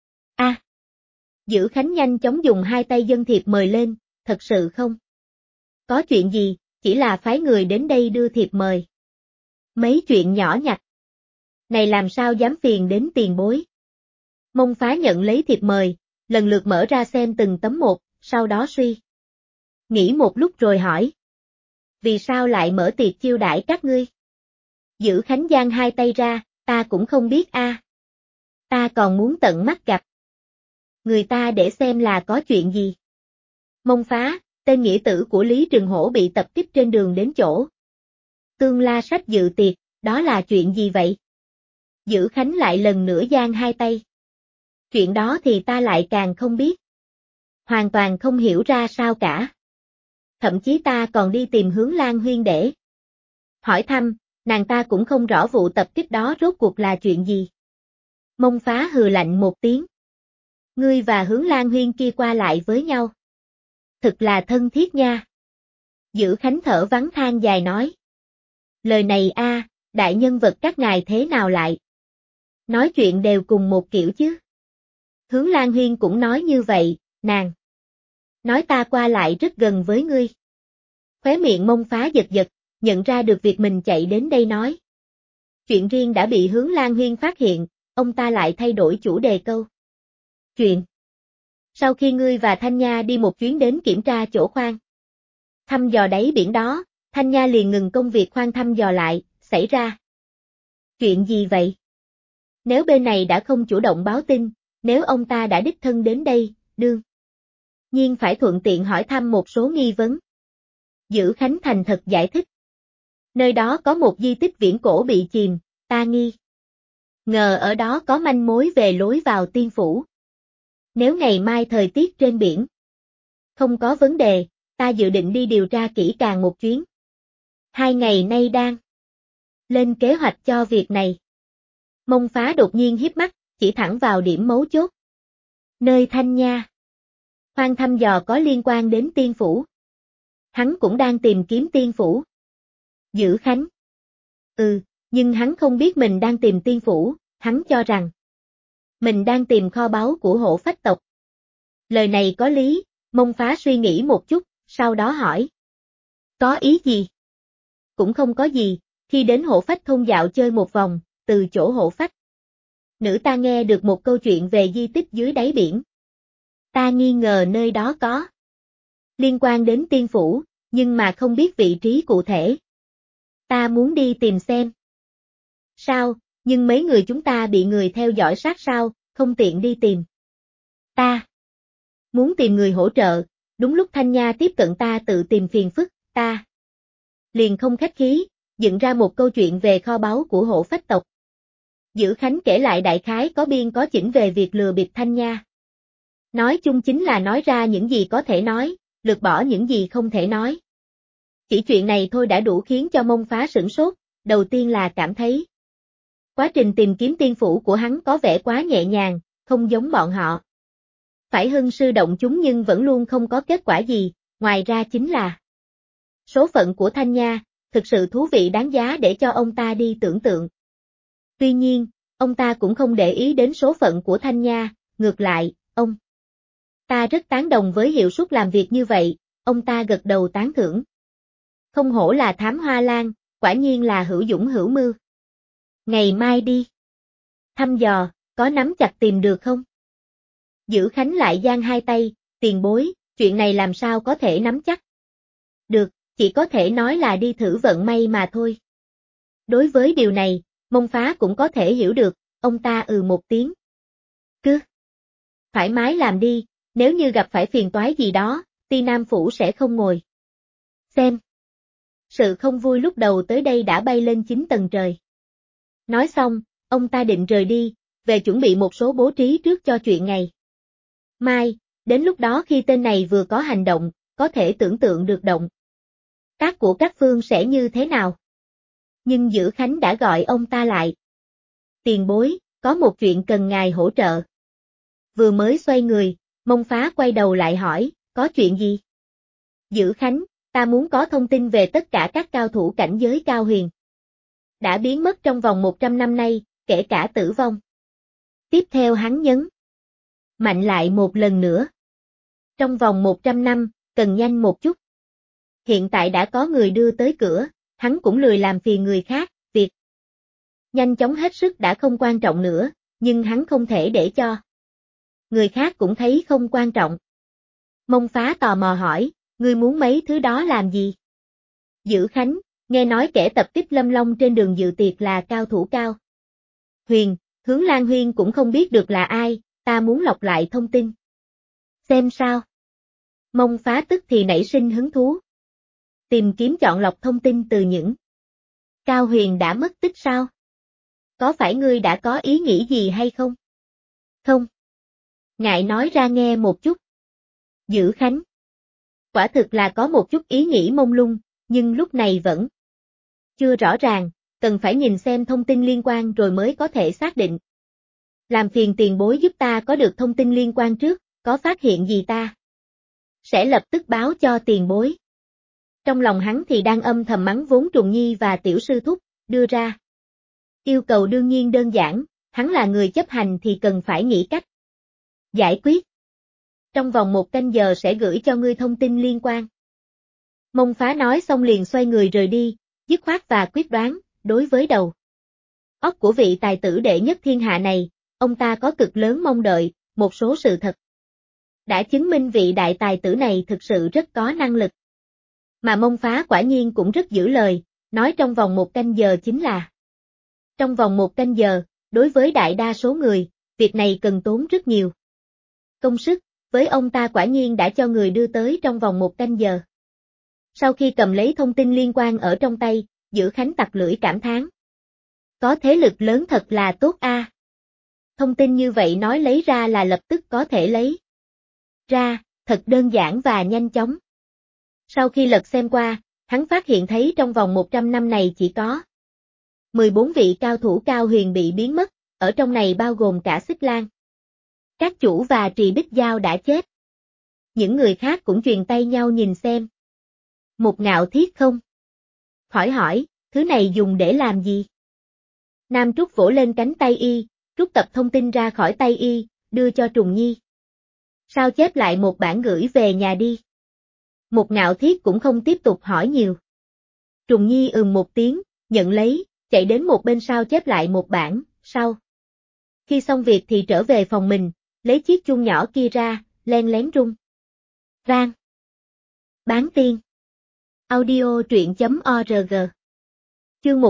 Dữ Khánh nhanh chóng dùng hai tay dâng thiệp mời lên, thật sự không có chuyện gì, chỉ là phái người đến đây đưa thiệp mời. Mấy chuyện nhỏ nhặt này làm sao dám phiền đến tiền bối. Mông Phá nhận lấy thiệp mời, lần lượt mở ra xem từng tấm một, sau đó suy nghĩ một lúc rồi hỏi. Vì sao lại mở tiệc chiêu đãi các ngươi? Dữ Khánh giang hai tay ra, ta cũng không biết Ta còn muốn tận mắt gặp người ta để xem là có chuyện gì. Mông Phá, tên nghĩa tử của Lý Trừng Hổ bị tập kích trên đường đến chỗ Tương La Sách dự tiệc, đó là chuyện gì vậy? Dữ Khánh lại lần nữa giang hai tay. Chuyện đó thì ta lại càng không biết. Hoàn toàn không hiểu ra sao cả. Thậm chí ta còn đi tìm Hướng Lan Huyên để hỏi thăm, nàng ta cũng không rõ vụ tập kích đó rốt cuộc là chuyện gì. Mông Phá hừ lạnh một tiếng. Ngươi và Hướng Lan Huyên kia qua lại với nhau. Thực là thân thiết nha. Dữ Khánh thở vắng than dài nói. Lời này đại nhân vật các ngài thế nào lại? Nói chuyện đều cùng một kiểu chứ. Hướng Lan Huyên cũng nói như vậy, nàng. Nói ta qua lại rất gần với ngươi. Khóe miệng Mông Phá giật giật, nhận ra được việc mình chạy đến đây nói. Chuyện riêng đã bị Hướng Lan Huyên phát hiện, ông ta lại thay đổi chủ đề câu. Chuyện. Sau khi ngươi và Thanh Nha đi một chuyến đến kiểm tra chỗ khoan thăm dò đáy biển đó, Thanh Nha liền ngừng công việc khoan thăm dò lại, xảy ra. Chuyện gì vậy? Nếu bên này đã không chủ động báo tin, nếu ông ta đã đích thân đến đây, đương nhiên phải thuận tiện hỏi thăm một số nghi vấn. Dữ Khánh thành thật giải thích. Nơi đó có một di tích viễn cổ bị chìm, ta nghi ngờ ở đó có manh mối về lối vào tiên phủ. Nếu ngày mai thời tiết trên biển không có vấn đề, ta dự định đi điều tra kỹ càng một chuyến. 2 ngày nay đang lên kế hoạch cho việc này. Mông Phá đột nhiên híp mắt, chỉ thẳng vào điểm mấu chốt. Nơi Thanh Nha khoan thăm dò có liên quan đến tiên phủ. Hắn cũng đang tìm kiếm tiên phủ. Dữ Khánh. Nhưng hắn không biết mình đang tìm tiên phủ, hắn cho rằng mình đang tìm kho báu của Hổ Phách tộc. Lời này có lý, Mông Phá suy nghĩ một chút, sau đó hỏi. Có ý gì? Cũng không có gì, khi đến Hổ Phách thôn dạo chơi một vòng, từ chỗ Hổ Phách nữ ta nghe được một câu chuyện về di tích dưới đáy biển. Ta nghi ngờ nơi đó có liên quan đến tiên phủ, nhưng mà không biết vị trí cụ thể. Ta muốn đi tìm xem. Sao, nhưng mấy người chúng ta bị người theo dõi sát sao, không tiện đi tìm. Ta muốn tìm người hỗ trợ, đúng lúc Thanh Nha tiếp cận ta tự tìm phiền phức, ta liền không khách khí, dựng ra một câu chuyện về kho báu của Hổ Phách tộc. Dữ Khánh kể lại đại khái có biên có chỉnh về việc lừa bịp Thanh Nha. Nói chung chính là nói ra những gì có thể nói, lược bỏ những gì không thể nói. Chỉ chuyện này thôi đã đủ khiến cho Mông Phá sửng sốt, đầu tiên là cảm thấy quá trình tìm kiếm tiên phủ của hắn có vẻ quá nhẹ nhàng, không giống bọn họ. Phải hưng sư động chúng nhưng vẫn luôn không có kết quả gì, ngoài ra chính là số phận của Thanh Nha, thực sự thú vị đáng giá để cho ông ta đi tưởng tượng. Tuy nhiên, ông ta cũng không để ý đến số phận của Thanh Nha, ngược lại, ông ta rất tán đồng với hiệu suất làm việc như vậy, ông ta gật đầu tán thưởng. Không hổ là thám hoa lan, quả nhiên là hữu dũng hữu mưu. Ngày mai đi. Thăm dò, có nắm chặt tìm được không? Dữ Khánh lại giang hai tay, tiền bối, chuyện này làm sao có thể nắm chắc. Được, chỉ có thể nói là đi thử vận may mà thôi. Đối với điều này, Mông Phá cũng có thể hiểu được, ông ta một tiếng. Cứ thoải mái làm đi, nếu như gặp phải phiền toái gì đó, Ti Nam Phủ sẽ không ngồi xem. Sự không vui lúc đầu tới đây đã bay lên 9 tầng trời. Nói xong, ông ta định rời đi, về chuẩn bị một số bố trí trước cho chuyện ngày mai, đến lúc đó khi tên này vừa có hành động, có thể tưởng tượng được động tác của các phương sẽ như thế nào. Nhưng Dữ Khánh đã gọi ông ta lại. Tiền bối, có một chuyện cần ngài hỗ trợ. Vừa mới xoay người, Mông Phá quay đầu lại hỏi, có chuyện gì? Dữ Khánh, ta muốn có thông tin về tất cả các cao thủ cảnh giới cao huyền. Đã biến mất trong vòng 100 năm nay, kể cả tử vong. Tiếp theo hắn nhấn mạnh lại một lần nữa. Trong vòng 100 năm, cần nhanh một chút. Hiện tại đã có người đưa tới cửa, hắn cũng lười làm phiền người khác, việc nhanh chóng hết sức đã không quan trọng nữa, nhưng hắn không thể để cho người khác cũng thấy không quan trọng. Mông Phá tò mò hỏi, ngươi muốn mấy thứ đó làm gì? Dữ Khánh, nghe nói kẻ tập kích Lâm Long trên đường dự tiệc là cao thủ cao huyền, Hướng Lan Huyên cũng không biết được là ai, ta muốn lọc lại thông tin. Xem sao? Mông Phá tức thì nảy sinh hứng thú. Tìm kiếm chọn lọc thông tin từ những cao huyền đã mất tích sao? Có phải ngươi đã có ý nghĩ gì hay không? Không. Ngại nói ra nghe một chút. Dữ Khánh. Quả thực là có một chút ý nghĩ mông lung, nhưng lúc này vẫn chưa rõ ràng, cần phải nhìn xem thông tin liên quan rồi mới có thể xác định. Làm phiền tiền bối giúp ta có được thông tin liên quan trước, có phát hiện gì ta sẽ lập tức báo cho tiền bối. Trong lòng hắn thì đang âm thầm mắng vốn Trùng Nhi và tiểu sư thúc, đưa ra. Yêu cầu đương nhiên đơn giản, hắn là người chấp hành thì cần phải nghĩ cách giải quyết. Trong vòng 1 canh giờ sẽ gửi cho ngươi thông tin liên quan. Mông Phá nói xong liền xoay người rời đi, dứt khoát và quyết đoán, đối với đầu óc của vị tài tử đệ nhất thiên hạ này, ông ta có cực lớn mong đợi, một số sự thật đã chứng minh vị đại tài tử này thực sự rất có năng lực. Mà Mông Phá quả nhiên cũng rất giữ lời, nói trong vòng 1 canh giờ chính là. Trong vòng 1 canh giờ, đối với đại đa số người, việc này cần tốn rất nhiều công sức, với ông ta quả nhiên đã cho người đưa tới trong vòng 1 canh giờ. Sau khi cầm lấy thông tin liên quan ở trong tay, Giữ Khánh tặc lưỡi cảm thán. Có thế lực lớn thật là tốt a. Thông tin như vậy nói lấy ra là lập tức có thể lấy ra, thật đơn giản và nhanh chóng. Sau khi lật xem qua, hắn phát hiện thấy trong vòng 100 năm này chỉ có 14 vị cao thủ cao huyền bị biến mất, ở trong này bao gồm cả Xích Lan. Các chủ và Trì Bích Giao đã chết. Những người khác cũng truyền tay nhau nhìn xem. Một Ngạo Thiết không? Hỏi, thứ này dùng để làm gì? Nam Trúc vỗ lên cánh tay y, rút tập thông tin ra khỏi tay y, đưa cho Trùng Nhi. Sao chép lại một bản gửi về nhà đi. Một Ngạo Thiết cũng không tiếp tục hỏi nhiều. Trùng Nhi một tiếng, nhận lấy, chạy đến một bên sao chép lại một bản, sau. Khi xong việc thì trở về phòng mình, lấy chiếc chuông nhỏ kia ra, len lén rung. Vang. Bán tiên. Audio truyện.org. Chương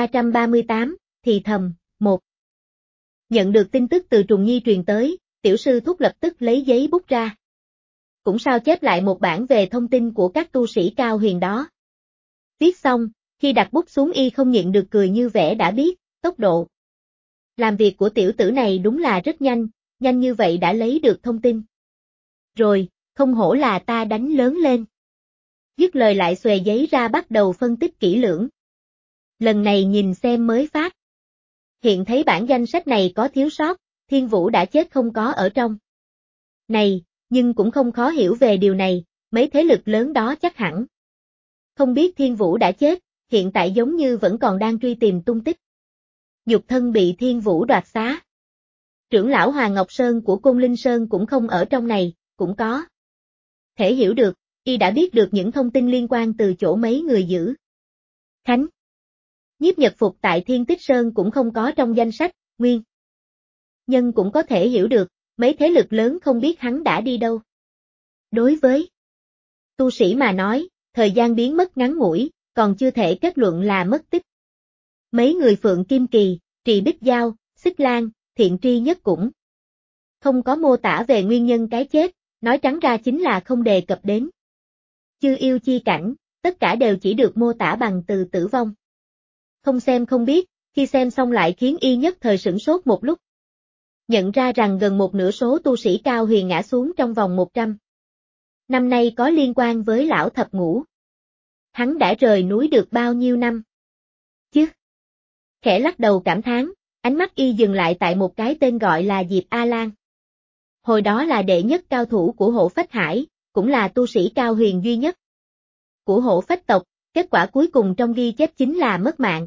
1338, thì thầm, 1. Nhận được tin tức từ Trùng Nhi truyền tới, tiểu sư thúc lập tức lấy giấy bút ra. Cũng sao chép lại một bản về thông tin của các tu sĩ cao huyền đó. Viết xong, khi đặt bút xuống y không nhịn được cười như vẻ đã biết, tốc độ làm việc của tiểu tử này đúng là rất nhanh, nhanh như vậy đã lấy được thông tin. Rồi, không hổ là ta đánh lớn lên. Dứt lời lại xòe giấy ra bắt đầu phân tích kỹ lưỡng. Lần này nhìn xem mới phát. Hiện thấy bản danh sách này có thiếu sót, Thiên Vũ đã chết không có ở trong. Này, nhưng cũng không khó hiểu về điều này, mấy thế lực lớn đó chắc hẳn không biết Thiên Vũ đã chết, hiện tại giống như vẫn còn đang truy tìm tung tích. Nhục thân bị Thiên Vũ đoạt xá. Trưởng lão Hoàng Ngọc Sơn của Côn Linh Sơn cũng không ở trong này, cũng có thể hiểu được, y đã biết được những thông tin liên quan từ chỗ mấy người giữ Khánh. Nhiếp Nhật Phục tại Thiên Tích Sơn cũng không có trong danh sách, nguyên nhân cũng có thể hiểu được, mấy thế lực lớn không biết hắn đã đi đâu. Đối với tu sĩ mà nói, thời gian biến mất ngắn ngủi, còn chưa thể kết luận là mất tích. Mấy người Phượng Kim Kỳ, Trì Bích Giao, Xích Lan, Thiện Tri Nhất cũng không có mô tả về nguyên nhân cái chết, nói trắng ra chính là không đề cập đến. Chư yêu chi cảnh, tất cả đều chỉ được mô tả bằng từ tử vong. Không xem không biết, khi xem xong lại khiến y nhất thời sửng sốt một lúc. Nhận ra rằng gần một nửa số tu sĩ cao huyền ngã xuống trong vòng 100 năm nay có liên quan với lão thập ngũ. Hắn đã rời núi được bao nhiêu năm? Chứ? Khẽ lắc đầu cảm thán, ánh mắt y dừng lại tại một cái tên gọi là Diệp A-Lan. Hồi đó là đệ nhất cao thủ của Hộ Phách Hải, cũng là tu sĩ cao huyền duy nhất của Hộ Phách tộc, kết quả cuối cùng trong ghi chép chính là mất mạng.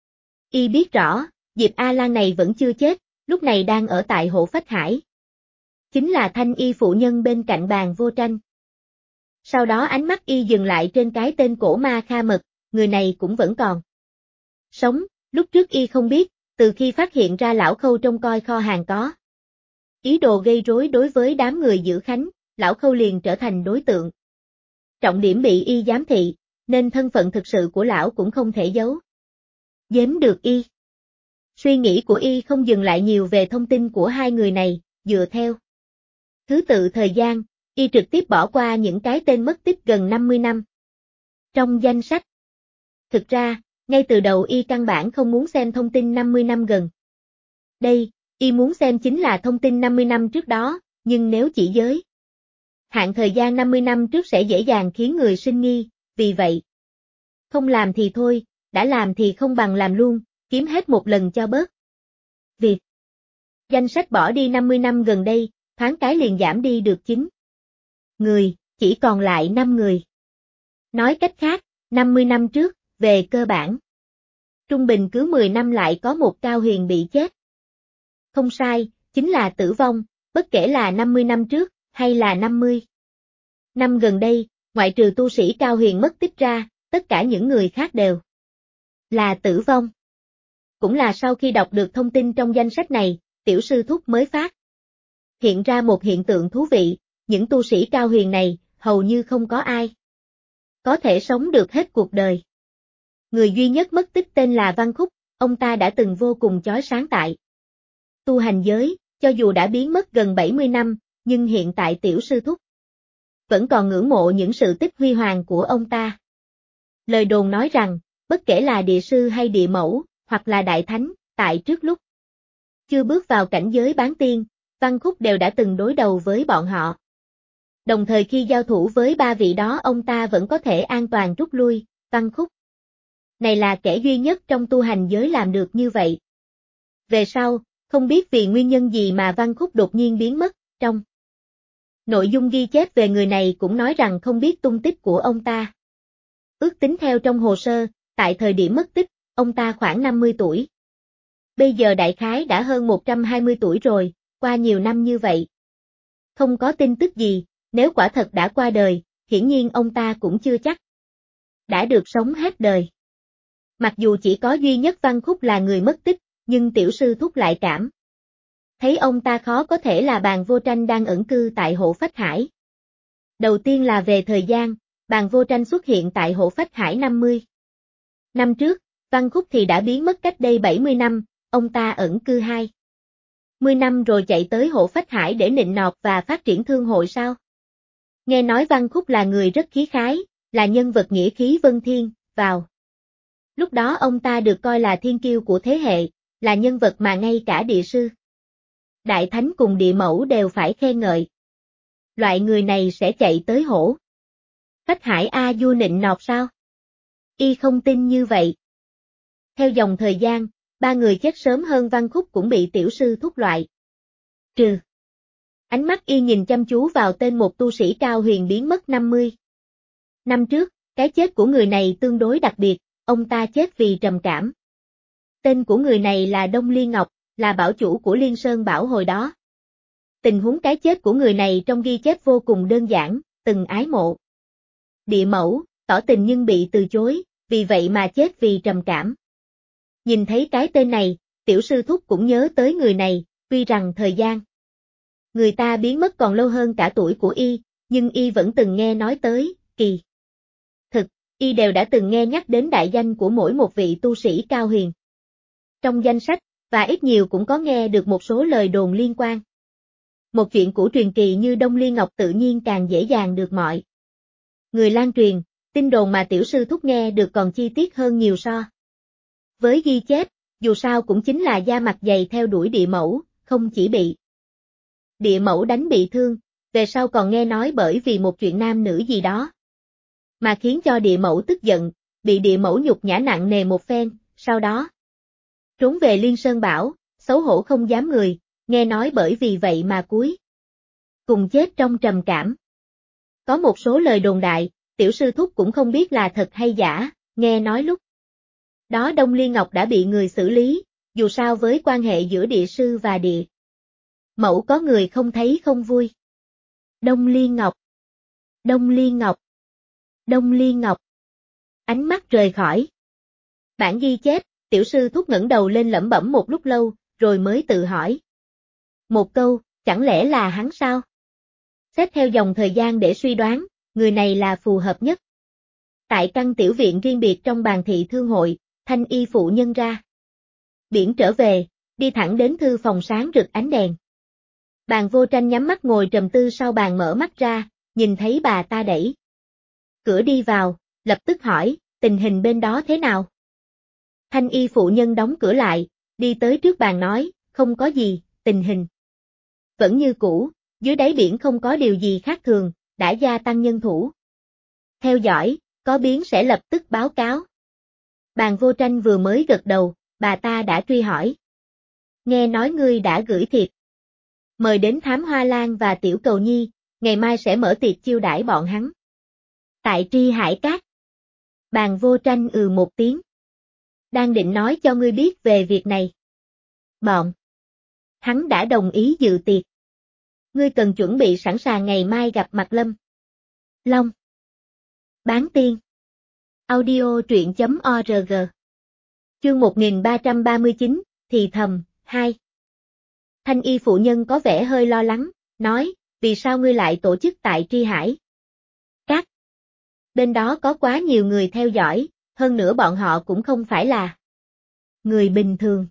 Y biết rõ, Diệp A-Lan này vẫn chưa chết, lúc này đang ở tại Hộ Phách Hải. Chính là thanh y phụ nhân bên cạnh bàn vô tranh. Sau đó ánh mắt y dừng lại trên cái tên cổ ma Kha Mật, người này cũng vẫn còn sống, lúc trước y không biết, từ khi phát hiện ra lão Khâu trông coi kho hàng có ý đồ gây rối đối với đám người giữ Khánh, lão Khâu liền trở thành đối tượng trọng điểm bị y giám thị, nên thân phận thực sự của lão cũng không thể giấu giếm được y. Suy nghĩ của y không dừng lại nhiều về thông tin của hai người này, dựa theo thứ tự thời gian, y trực tiếp bỏ qua những cái tên mất tích gần 50 năm trong danh sách. Thực ra, ngay từ đầu y căn bản không muốn xem thông tin 50 năm gần đây, y muốn xem chính là thông tin 50 năm trước đó, nhưng nếu chỉ giới hạn thời gian 50 năm trước sẽ dễ dàng khiến người sinh nghi, vì vậy không làm thì thôi, đã làm thì không bằng làm luôn, kiếm hết một lần cho bớt việc. Danh sách bỏ đi 50 năm gần đây, thoáng cái liền giảm đi được 9 người, chỉ còn lại 5 người. Nói cách khác, 50 năm trước, về cơ bản, trung bình cứ 10 năm lại có một cao huyền bị chết. Không sai, chính là tử vong, bất kể là 50 năm trước, hay là 50 năm gần đây, ngoại trừ tu sĩ cao huyền mất tích ra, tất cả những người khác đều là tử vong. Cũng là sau khi đọc được thông tin trong danh sách này, tiểu sư thúc mới phát hiện ra một hiện tượng thú vị, những tu sĩ cao huyền này, hầu như không có ai có thể sống được hết cuộc đời. Người duy nhất mất tích tên là Văn Khúc, ông ta đã từng vô cùng chói sáng tại tu hành giới, cho dù đã biến mất gần 70 năm, nhưng hiện tại tiểu sư thúc vẫn còn ngưỡng mộ những sự tích huy hoàng của ông ta. Lời đồn nói rằng, bất kể là địa sư hay địa mẫu, hoặc là đại thánh, tại trước lúc chưa bước vào cảnh giới bán tiên, Văn Khúc đều đã từng đối đầu với bọn họ. Đồng thời khi giao thủ với ba vị đó ông ta vẫn có thể an toàn rút lui, Văn Khúc này là kẻ duy nhất trong tu hành giới làm được như vậy. Về sau, không biết vì nguyên nhân gì mà Văn Khúc đột nhiên biến mất, trong nội dung ghi chép về người này cũng nói rằng không biết tung tích của ông ta. Ước tính theo trong hồ sơ, tại thời điểm mất tích, ông ta khoảng 50 tuổi. Bây giờ đại khái đã hơn 120 tuổi rồi, qua nhiều năm như vậy. Không có tin tức gì, nếu quả thật đã qua đời, hiển nhiên ông ta cũng chưa chắc đã được sống hết đời. Mặc dù chỉ có duy nhất Văn Khúc là người mất tích, nhưng tiểu sư thúc lại cảm thấy ông ta khó có thể là Bàn Vô Tranh đang ẩn cư tại Hộ Phách Hải. Đầu tiên là về thời gian, Bàn Vô Tranh xuất hiện tại Hộ Phách Hải 50 năm trước, Văn Khúc thì đã biến mất cách đây 70 năm, ông ta ẩn cư 20 năm rồi chạy tới Hộ Phách Hải để nịnh nọt và phát triển thương hội sao? Nghe nói Văn Khúc là người rất khí khái, là nhân vật nghĩa khí vân thiên, vào lúc đó ông ta được coi là thiên kiêu của thế hệ, là nhân vật mà ngay cả địa sư, đại thánh cùng địa mẫu đều phải khen ngợi. Loại người này sẽ chạy tới Hổ Phách Hải A Du nịnh nọt sao? Y không tin như vậy. Theo dòng thời gian, ba người chết sớm hơn Văn Khúc cũng bị tiểu sư thúc loại trừ. Ánh mắt Y nhìn chăm chú vào tên một tu sĩ cao huyền biến mất 50 năm trước, cái chết của người này tương đối đặc biệt, ông ta chết vì trầm cảm. Tên của người này là Đông Liên Ngọc, là bảo chủ của Liên Sơn Bảo hồi đó. Tình huống cái chết của người này trong ghi chép vô cùng đơn giản, từng ái mộ địa mẫu, tỏ tình nhưng bị từ chối, vì vậy mà chết vì trầm cảm. Nhìn thấy cái tên này, tiểu sư thúc cũng nhớ tới người này, tuy rằng thời gian người ta biến mất còn lâu hơn cả tuổi của Y, nhưng Y vẫn từng nghe nói tới, kỳ thực, Y đều đã từng nghe nhắc đến đại danh của mỗi một vị tu sĩ cao huyền trong danh sách, và ít nhiều cũng có nghe được một số lời đồn liên quan. Một chuyện của truyền kỳ như Đông Liên Ngọc tự nhiên càng dễ dàng được mọi người lan truyền, tin đồn mà tiểu sư thúc nghe được còn chi tiết hơn nhiều so với ghi chép, dù sao cũng chính là da mặt dày theo đuổi địa mẫu, không chỉ bị địa mẫu đánh bị thương, về sau còn nghe nói bởi vì một chuyện nam nữ gì đó mà khiến cho địa mẫu tức giận, bị địa mẫu nhục nhã nặng nề một phen, sau đó trốn về Liên Sơn Bảo, xấu hổ không dám người, nghe nói bởi vì vậy mà cuối cùng chết trong trầm cảm. Có một số lời đồn đại, tiểu sư thúc cũng không biết là thật hay giả, nghe nói lúc đó Đông Liên Ngọc đã bị người xử lý, dù sao với quan hệ giữa địa sư và địa mẫu có người không thấy không vui. Đông Liên Ngọc, Đông Liên Ngọc, Đông Liên Ngọc. Ánh mắt rời khỏi bản ghi chép, tiểu sư thúc ngẩng đầu lên lẩm bẩm một lúc lâu, rồi mới tự hỏi một câu, chẳng lẽ là hắn sao? Xét theo dòng thời gian để suy đoán, người này là phù hợp nhất. Tại căn tiểu viện riêng biệt trong Bàn Thị Thương Hội, Thanh Y phụ nhân ra biển trở về, đi thẳng đến thư phòng sáng rực ánh đèn. Bàn Vô Tranh nhắm mắt ngồi trầm tư sau bàn mở mắt ra, nhìn thấy bà ta đẩy cửa đi vào, lập tức hỏi, tình hình bên đó thế nào? Thanh Y phụ nhân đóng cửa lại, đi tới trước bàn nói, không có gì, tình hình vẫn như cũ, dưới đáy biển không có điều gì khác thường, đã gia tăng nhân thủ. Theo dõi, có biến sẽ lập tức báo cáo. Bàn Vô Tranh vừa mới gật đầu, bà ta đã truy hỏi. Nghe nói ngươi đã gửi thiệp mời đến Thám Hoa Lan và Tiểu Cầu Nhi, ngày mai sẽ mở tiệc chiêu đãi bọn hắn. Tại Tri Hải Cát. Bàn Vô Tranh một tiếng. Đang định nói cho ngươi biết về việc này. Hắn đã đồng ý dự tiệc. Ngươi cần chuẩn bị sẵn sàng ngày mai gặp mặt Lâm Long. Bán tiên. Audio truyện.org. Chương 1339, thì thầm, 2. Thanh y phụ nhân có vẻ hơi lo lắng, nói, vì sao ngươi lại tổ chức tại Tri Hải Cát? Bên đó có quá nhiều người theo dõi, hơn nữa bọn họ cũng không phải là người bình thường.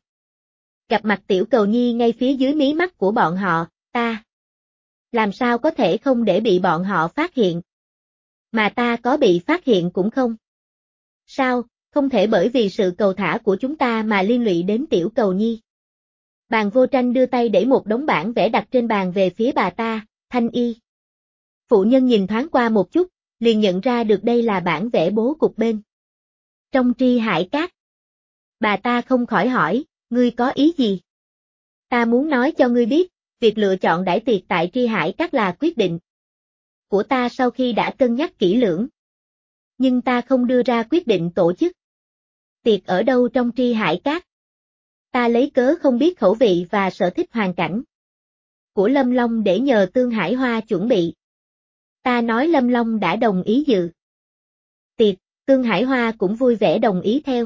Gặp mặt Tiểu Cầu Nhi ngay phía dưới mí mắt của bọn họ, ta làm sao có thể không để bị bọn họ phát hiện? Mà ta có bị phát hiện cũng không. Sao, không thể bởi vì sự cầu thả của chúng ta mà liên lụy đến Tiểu Cầu Nhi. Bàn Vô Tranh đưa tay đẩy một đống bản vẽ đặt trên bàn về phía bà ta, Thanh y phụ nhân nhìn thoáng qua một chút, liền nhận ra được đây là bản vẽ bố cục bên trong Tri Hải Cát. Bà ta không khỏi hỏi, ngươi có ý gì? Ta muốn nói cho ngươi biết, việc lựa chọn đãi tiệc tại Tri Hải Cát là quyết định của ta sau khi đã cân nhắc kỹ lưỡng. Nhưng ta không đưa ra quyết định tổ chức tiệc ở đâu trong Tri Hải Cát. Ta lấy cớ không biết khẩu vị và sở thích hoàn cảnh của Lâm Long để nhờ Tương Hải Hoa chuẩn bị. Ta nói Lâm Long đã đồng ý dự tiệc, Tương Hải Hoa cũng vui vẻ đồng ý theo.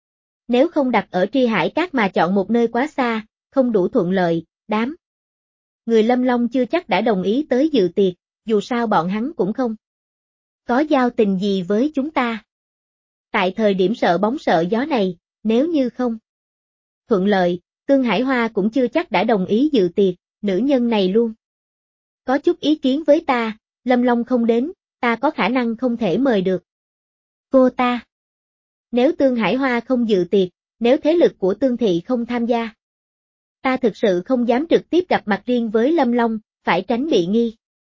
Nếu không đặt ở Tri Hải Cát mà chọn một nơi quá xa, không đủ thuận lợi, đám người Lâm Long chưa chắc đã đồng ý tới dự tiệc, dù sao bọn hắn cũng không có giao tình gì với chúng ta. Tại thời điểm sợ bóng sợ gió này, nếu như không thuận lợi, Tương Hải Hoa cũng chưa chắc đã đồng ý dự tiệc, nữ nhân này luôn có chút ý kiến với ta, Lâm Long không đến, ta có khả năng không thể mời được cô ta. Nếu Tương Hải Hoa không dự tiệc, nếu thế lực của Tương Thị không tham gia, ta thực sự không dám trực tiếp gặp mặt riêng với Lâm Long, phải tránh bị nghi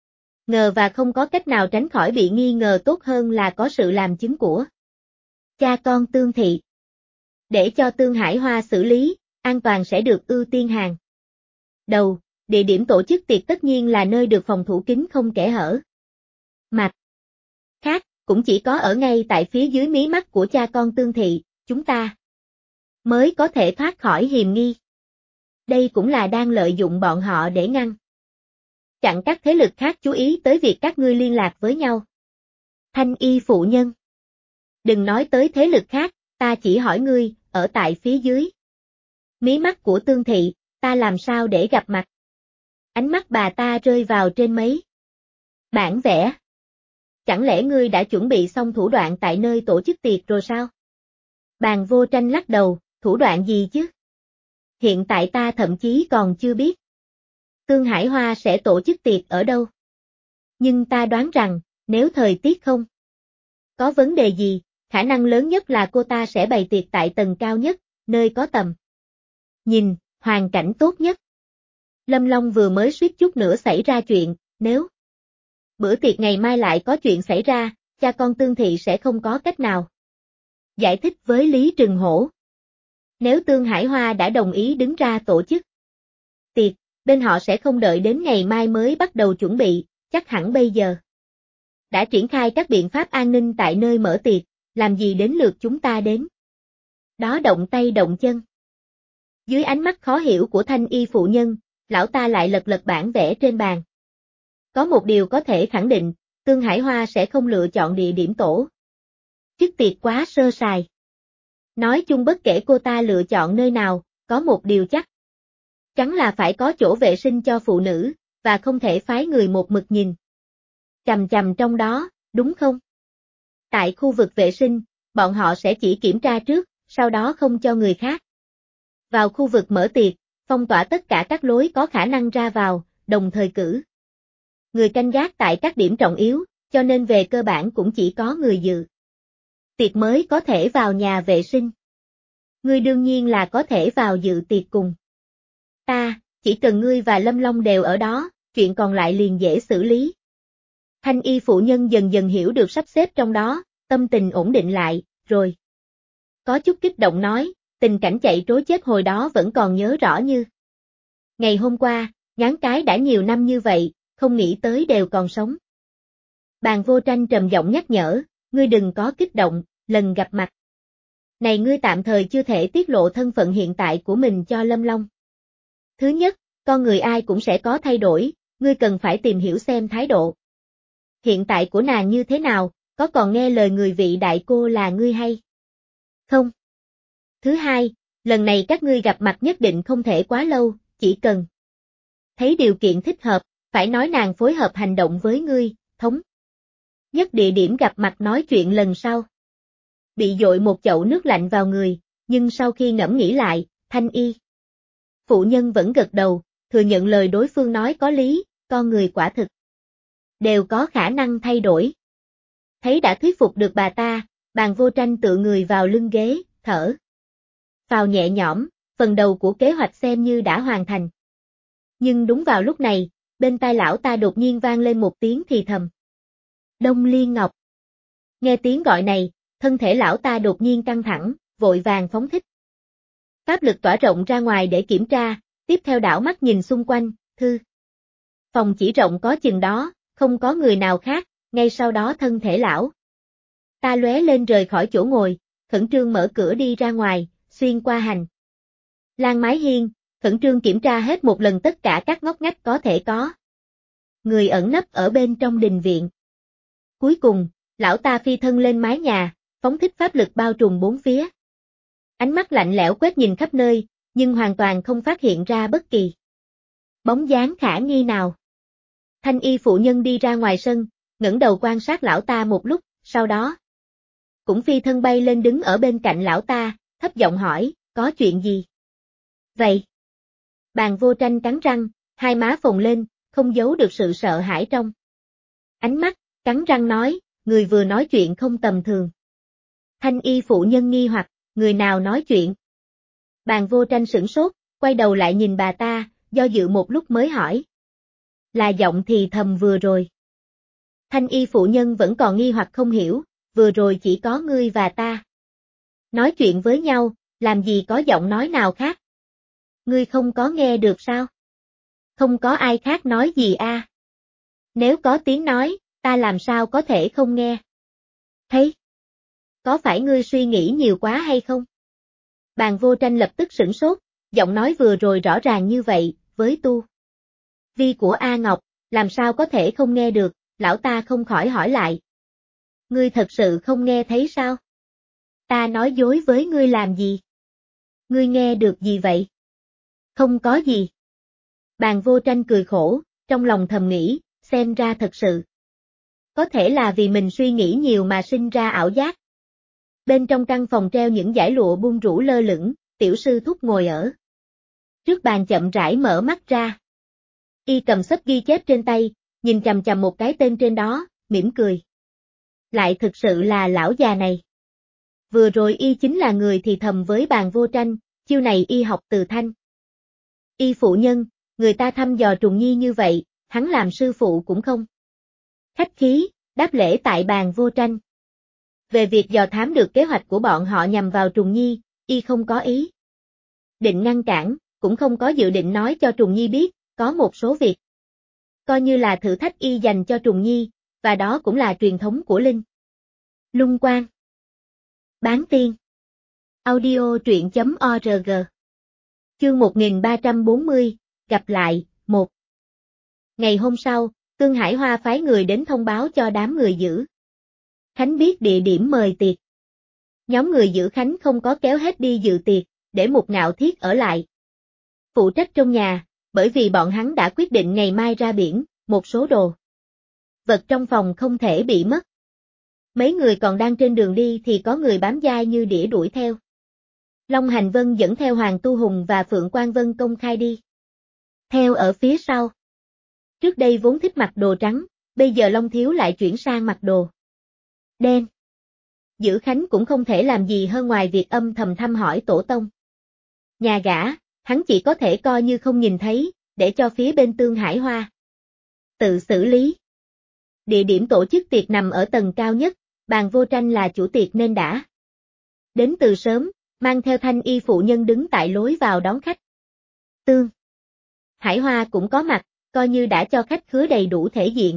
ngờ và không có cách nào tránh khỏi bị nghi ngờ tốt hơn là có sự làm chứng của cha con Tương Thị. Để cho Tương Hải Hoa xử lý, an toàn sẽ được ưu tiên hàng đầu, địa điểm tổ chức tiệc tất nhiên là nơi được phòng thủ kín không kẽ hở. Mặt khác, cũng chỉ có ở ngay tại phía dưới mí mắt của cha con Tương Thị, chúng ta mới có thể thoát khỏi hiềm nghi. Đây cũng là đang lợi dụng bọn họ để ngăn chặn các thế lực khác chú ý tới việc các ngươi liên lạc với nhau. Thanh y phụ nhân. Đừng nói tới thế lực khác, ta chỉ hỏi ngươi, ở tại phía dưới mí mắt của Tương Thị, ta làm sao để gặp mặt? Ánh mắt bà ta rơi vào trên mấy bản vẽ. Chẳng lẽ ngươi đã chuẩn bị xong thủ đoạn tại nơi tổ chức tiệc rồi sao? Bàn Vô Tranh lắc đầu, thủ đoạn gì chứ? Hiện tại ta thậm chí còn chưa biết Tương Hải Hoa sẽ tổ chức tiệc ở đâu. Nhưng ta đoán rằng, nếu thời tiết không có vấn đề gì, khả năng lớn nhất là cô ta sẽ bày tiệc tại tầng cao nhất, nơi có tầm nhìn, hoàn cảnh tốt nhất. Lâm Long vừa mới suýt chút nữa xảy ra chuyện, nếu bữa tiệc ngày mai lại có chuyện xảy ra, cha con Tương Thị sẽ không có cách nào giải thích với Lý Trừng Hổ. Nếu Tương Hải Hoa đã đồng ý đứng ra tổ chức tiệc, bên họ sẽ không đợi đến ngày mai mới bắt đầu chuẩn bị, chắc hẳn bây giờ đã triển khai các biện pháp an ninh tại nơi mở tiệc, làm gì đến lượt chúng ta đến đó động tay động chân. Dưới ánh mắt khó hiểu của Thanh y phụ nhân, lão ta lại lật lật bản vẽ trên bàn. Có một điều có thể khẳng định, Tương Hải Hoa sẽ không lựa chọn địa điểm tổ chức tiệc quá sơ sài. Nói chung bất kể cô ta lựa chọn nơi nào, có một điều chắc chắn là phải có chỗ vệ sinh cho phụ nữ, và không thể phái người một mực nhìn chằm chằm trong đó, đúng không? Tại khu vực vệ sinh, bọn họ sẽ chỉ kiểm tra trước, sau đó không cho người khác vào khu vực mở tiệc, phong tỏa tất cả các lối có khả năng ra vào, đồng thời cử người canh gác tại các điểm trọng yếu, cho nên về cơ bản cũng chỉ có người dự tiệc mới có thể vào nhà vệ sinh. Ngươi đương nhiên là có thể vào dự tiệc cùng ta, chỉ cần ngươi và Lâm Long đều ở đó, chuyện còn lại liền dễ xử lý. Thanh y phụ nhân dần dần hiểu được sắp xếp trong đó, tâm tình ổn định lại, rồi có chút kích động nói, tình cảnh chạy trối chết hồi đó vẫn còn nhớ rõ như ngày hôm qua, ngán cái đã nhiều năm như vậy, không nghĩ tới đều còn sống. Bàn Vô Tranh trầm giọng nhắc nhở, ngươi đừng có kích động, lần gặp mặt này ngươi tạm thời chưa thể tiết lộ thân phận hiện tại của mình cho Lâm Long. Thứ nhất, con người ai cũng sẽ có thay đổi, ngươi cần phải tìm hiểu xem thái độ hiện tại của nàng như thế nào, có còn nghe lời người vị đại cô là ngươi hay không? Thứ hai, lần này các ngươi gặp mặt nhất định không thể quá lâu, chỉ cần thấy điều kiện thích hợp, phải nói nàng phối hợp hành động với ngươi, thống nhất địa điểm gặp mặt nói chuyện lần sau. Bị dội một chậu nước lạnh vào người, nhưng sau khi ngẫm nghĩ lại, Thanh Y phụ nhân vẫn gật đầu, thừa nhận lời đối phương nói có lý, con người quả thực đều có khả năng thay đổi. Thấy đã thuyết phục được bà ta, Bàn Vô Tranh tựa người vào lưng ghế, thở phào nhẹ nhõm, phần đầu của kế hoạch xem như đã hoàn thành. Nhưng đúng vào lúc này, bên tai lão ta đột nhiên vang lên một tiếng thì thầm. Đông Liên Ngọc. Nghe tiếng gọi này, thân thể lão ta đột nhiên căng thẳng, vội vàng phóng thích pháp lực tỏa rộng ra ngoài để kiểm tra, tiếp theo đảo mắt nhìn xung quanh, phòng chỉ rộng có chừng đó, không có người nào khác, ngay sau đó thân thể lão ta lóe lên rời khỏi chỗ ngồi, khẩn trương mở cửa đi ra ngoài, xuyên qua hành lang mái hiên, khẩn trương kiểm tra hết một lần tất cả các ngóc ngách có thể có người ẩn nấp ở bên trong đình viện. Cuối cùng, lão ta phi thân lên mái nhà, phóng thích pháp lực bao trùm bốn phía. Ánh mắt lạnh lẽo quét nhìn khắp nơi, nhưng hoàn toàn không phát hiện ra bất kỳ bóng dáng khả nghi nào. Thanh Y phụ nhân đi ra ngoài sân, ngẩng đầu quan sát lão ta một lúc, sau đó cũng phi thân bay lên đứng ở bên cạnh lão ta, thấp giọng hỏi, có chuyện gì vậy? Bàn Vô Tranh cắn răng, hai má phồng lên, không giấu được sự sợ hãi trong ánh mắt, cắn răng nói, người vừa nói chuyện không tầm thường. Thanh Y phụ nhân nghi hoặc, người nào nói chuyện? Bàn Vô Tranh sửng sốt, quay đầu lại nhìn bà ta, do dự một lúc mới hỏi. Là giọng thì thầm vừa rồi. Thanh Y phụ nhân vẫn còn nghi hoặc không hiểu, vừa rồi chỉ có ngươi và ta nói chuyện với nhau, làm gì có giọng nói nào khác? Ngươi không có nghe được sao? Không có ai khác nói gì a? Nếu có tiếng nói, ta làm sao có thể không nghe? Thấy? Có phải ngươi suy nghĩ nhiều quá hay không? Bàn Vô Tranh lập tức sửng sốt, giọng nói vừa rồi rõ ràng như vậy, với tu vi của A Ngọc, làm sao có thể không nghe được, lão ta không khỏi hỏi lại. Ngươi thật sự không nghe thấy sao? Ta nói dối với ngươi làm gì? Ngươi nghe được gì vậy? Không có gì. Bàn Vô Tranh cười khổ, trong lòng thầm nghĩ, xem ra thật sự có thể là vì mình suy nghĩ nhiều mà sinh ra ảo giác. Bên trong căn phòng treo những dải lụa buông rủ lơ lửng, tiểu sư thúc ngồi ở trước bàn chậm rãi mở mắt ra. Y cầm sấp ghi chép trên tay, nhìn chằm chằm một cái tên trên đó, mỉm cười. Lại thực sự là lão già này. Vừa rồi Y chính là người thì thầm với Bàn Vô Tranh, chiêu này Y học từ Thanh Y phụ nhân, người ta thăm dò Trùng Nhi như vậy, hắn làm sư phụ cũng không khách khí, đáp lễ tại Bàn Vô Tranh. Về việc dò thám được kế hoạch của bọn họ nhằm vào Trùng Nhi, Y không có ý định ngăn cản, cũng không có dự định nói cho Trùng Nhi biết, có một số việc coi như là thử thách Y dành cho Trùng Nhi, và đó cũng là truyền thống của Linh Lung Quan. Bán tiên. Audio truyện.org. Chương 1340, gặp lại, 1. Ngày hôm sau, Tương Hải Hoa phái người đến thông báo cho đám người giữ Khánh biết địa điểm mời tiệc. Nhóm người giữ Khánh không có kéo hết đi dự tiệc, để Mục Ngạo Thiết ở lại phụ trách trong nhà, bởi vì bọn hắn đã quyết định ngày mai ra biển, một số đồ vật trong phòng không thể bị mất. Mấy người còn đang trên đường đi thì có người bám dai như đĩa đuổi theo. Long Hành Vân dẫn theo Hoàng Tu Hùng và Phượng Quang Vân công khai đi theo ở phía sau. Trước đây vốn thích mặc đồ trắng, bây giờ Long Thiếu lại chuyển sang mặc đồ đen. Giữ Khánh cũng không thể làm gì hơn ngoài việc âm thầm thăm hỏi tổ tông nhà gã, hắn chỉ có thể coi như không nhìn thấy, để cho phía bên Tương Hải Hoa tự xử lý. Địa điểm tổ chức tiệc nằm ở tầng cao nhất, Bàn Vô Tranh là chủ tiệc nên đã đến từ sớm, mang theo thanh y phụ nhân đứng tại lối vào đón khách. Tương Hải Hoa cũng có mặt, coi như đã cho khách khứa đầy đủ thể diện.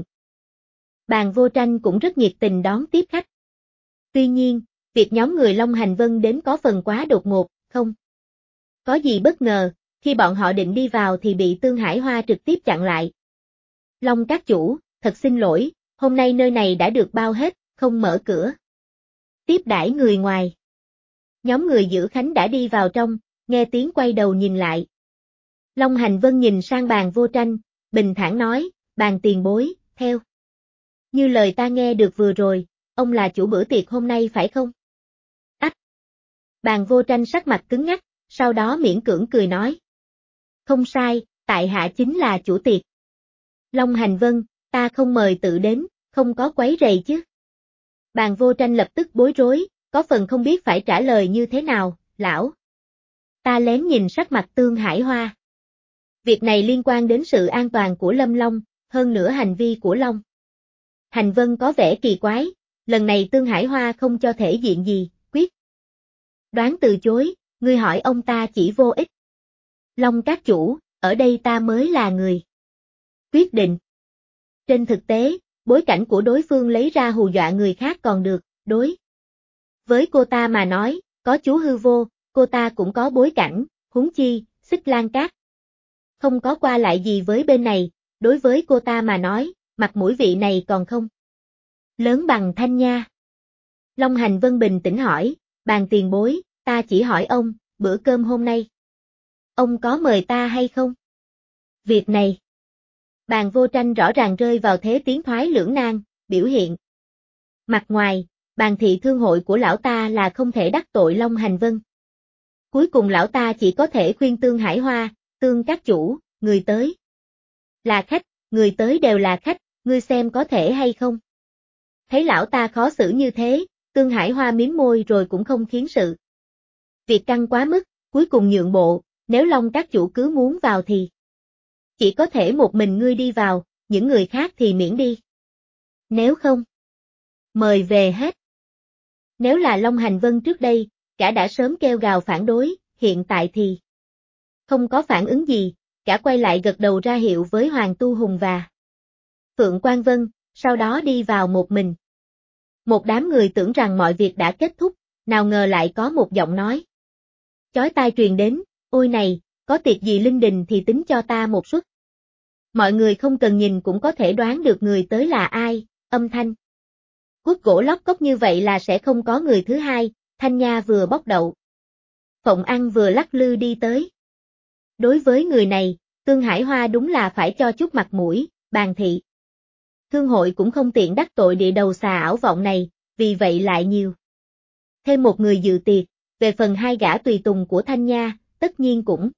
Bàn Vô Tranh cũng rất nhiệt tình đón tiếp khách. Tuy nhiên, việc nhóm người Long Hành Vân đến có phần quá đột ngột, không có gì bất ngờ, khi bọn họ định đi vào thì bị Tương Hải Hoa trực tiếp chặn lại. Long các chủ, thật xin lỗi, hôm nay nơi này đã được bao hết, không mở cửa tiếp đãi người ngoài. Nhóm người giữ khánh đã đi vào trong, nghe tiếng quay đầu nhìn lại. Long Hành Vân nhìn sang Bàn Vô Tranh, bình thản nói, Bàn tiền bối, theo như lời ta nghe được vừa rồi, ông là chủ bữa tiệc hôm nay phải không? Ách! Bàn Vô Tranh sắc mặt cứng ngắc, sau đó miễn cưỡng cười nói. Không sai, tại hạ chính là chủ tiệc. Long Hành Vân, ta không mời tự đến, không có quấy rầy chứ. Bàn Vô Tranh lập tức bối rối, có phần không biết phải trả lời như thế nào, lão. Ta lén nhìn sắc mặt Tương Hải Hoa. Việc này liên quan đến sự an toàn của Lâm Long, hơn nữa hành vi của Long Hành Vân có vẻ kỳ quái, lần này Tương Hải Hoa không cho thể diện gì, quyết đoán từ chối, ngươi hỏi ông ta chỉ vô ích. Long các chủ, ở đây ta mới là người quyết định. Trên thực tế, bối cảnh của đối phương lấy ra hù dọa người khác còn được, đối với cô ta mà nói, có chú hư vô, cô ta cũng có bối cảnh, huống chi, Xích Lan Cát không có qua lại gì với bên này, đối với cô ta mà nói, mặt mũi vị này còn không lớn bằng Thanh Nha. Long Hành Vân bình tĩnh hỏi, Bàn tiền bối, ta chỉ hỏi ông, bữa cơm hôm nay, ông có mời ta hay không? Việc này, Bàn Vô Tranh rõ ràng rơi vào thế tiến thoái lưỡng nan, biểu hiện. Mặt ngoài, Bàn thị thương hội của lão ta là không thể đắc tội Long Hành Vân. Cuối cùng lão ta chỉ có thể khuyên Tương Hải Hoa, Tương các chủ, người tới là khách, người tới đều là khách, ngươi xem có thể hay không? Thấy lão ta khó xử như thế, Tương Hải Hoa miếm môi rồi cũng không khiến sự việc căng quá mức, cuối cùng nhượng bộ, nếu Long các chủ cứ muốn vào thì chỉ có thể một mình ngươi đi vào, những người khác thì miễn đi. Nếu không, mời về hết. Nếu là Long Hành Vân trước đây, cả đã sớm kêu gào phản đối, hiện tại thì không có phản ứng gì, cả quay lại gật đầu ra hiệu với Hoàng Tu Hùng và Phượng Quang Vân, sau đó đi vào một mình. Một đám người tưởng rằng mọi việc đã kết thúc, nào ngờ lại có một giọng nói chói tai truyền đến, ôi này, có tiệc gì linh đình thì tính cho ta một suất. Mọi người không cần nhìn cũng có thể đoán được người tới là ai, âm thanh quất gỗ lóc cốc như vậy là sẽ không có người thứ hai, Thanh Nha vừa bóc đậu. Phộng Ăn vừa lắc lư đi tới. Đối với người này, Tương Hải Hoa đúng là phải cho chút mặt mũi, Bàn thị thương hội cũng không tiện đắc tội địa đầu xà ảo vọng này, vì vậy lại nhiều thêm một người dự tiệc, về phần hai gã tùy tùng của Thanh Nha, tất nhiên cũng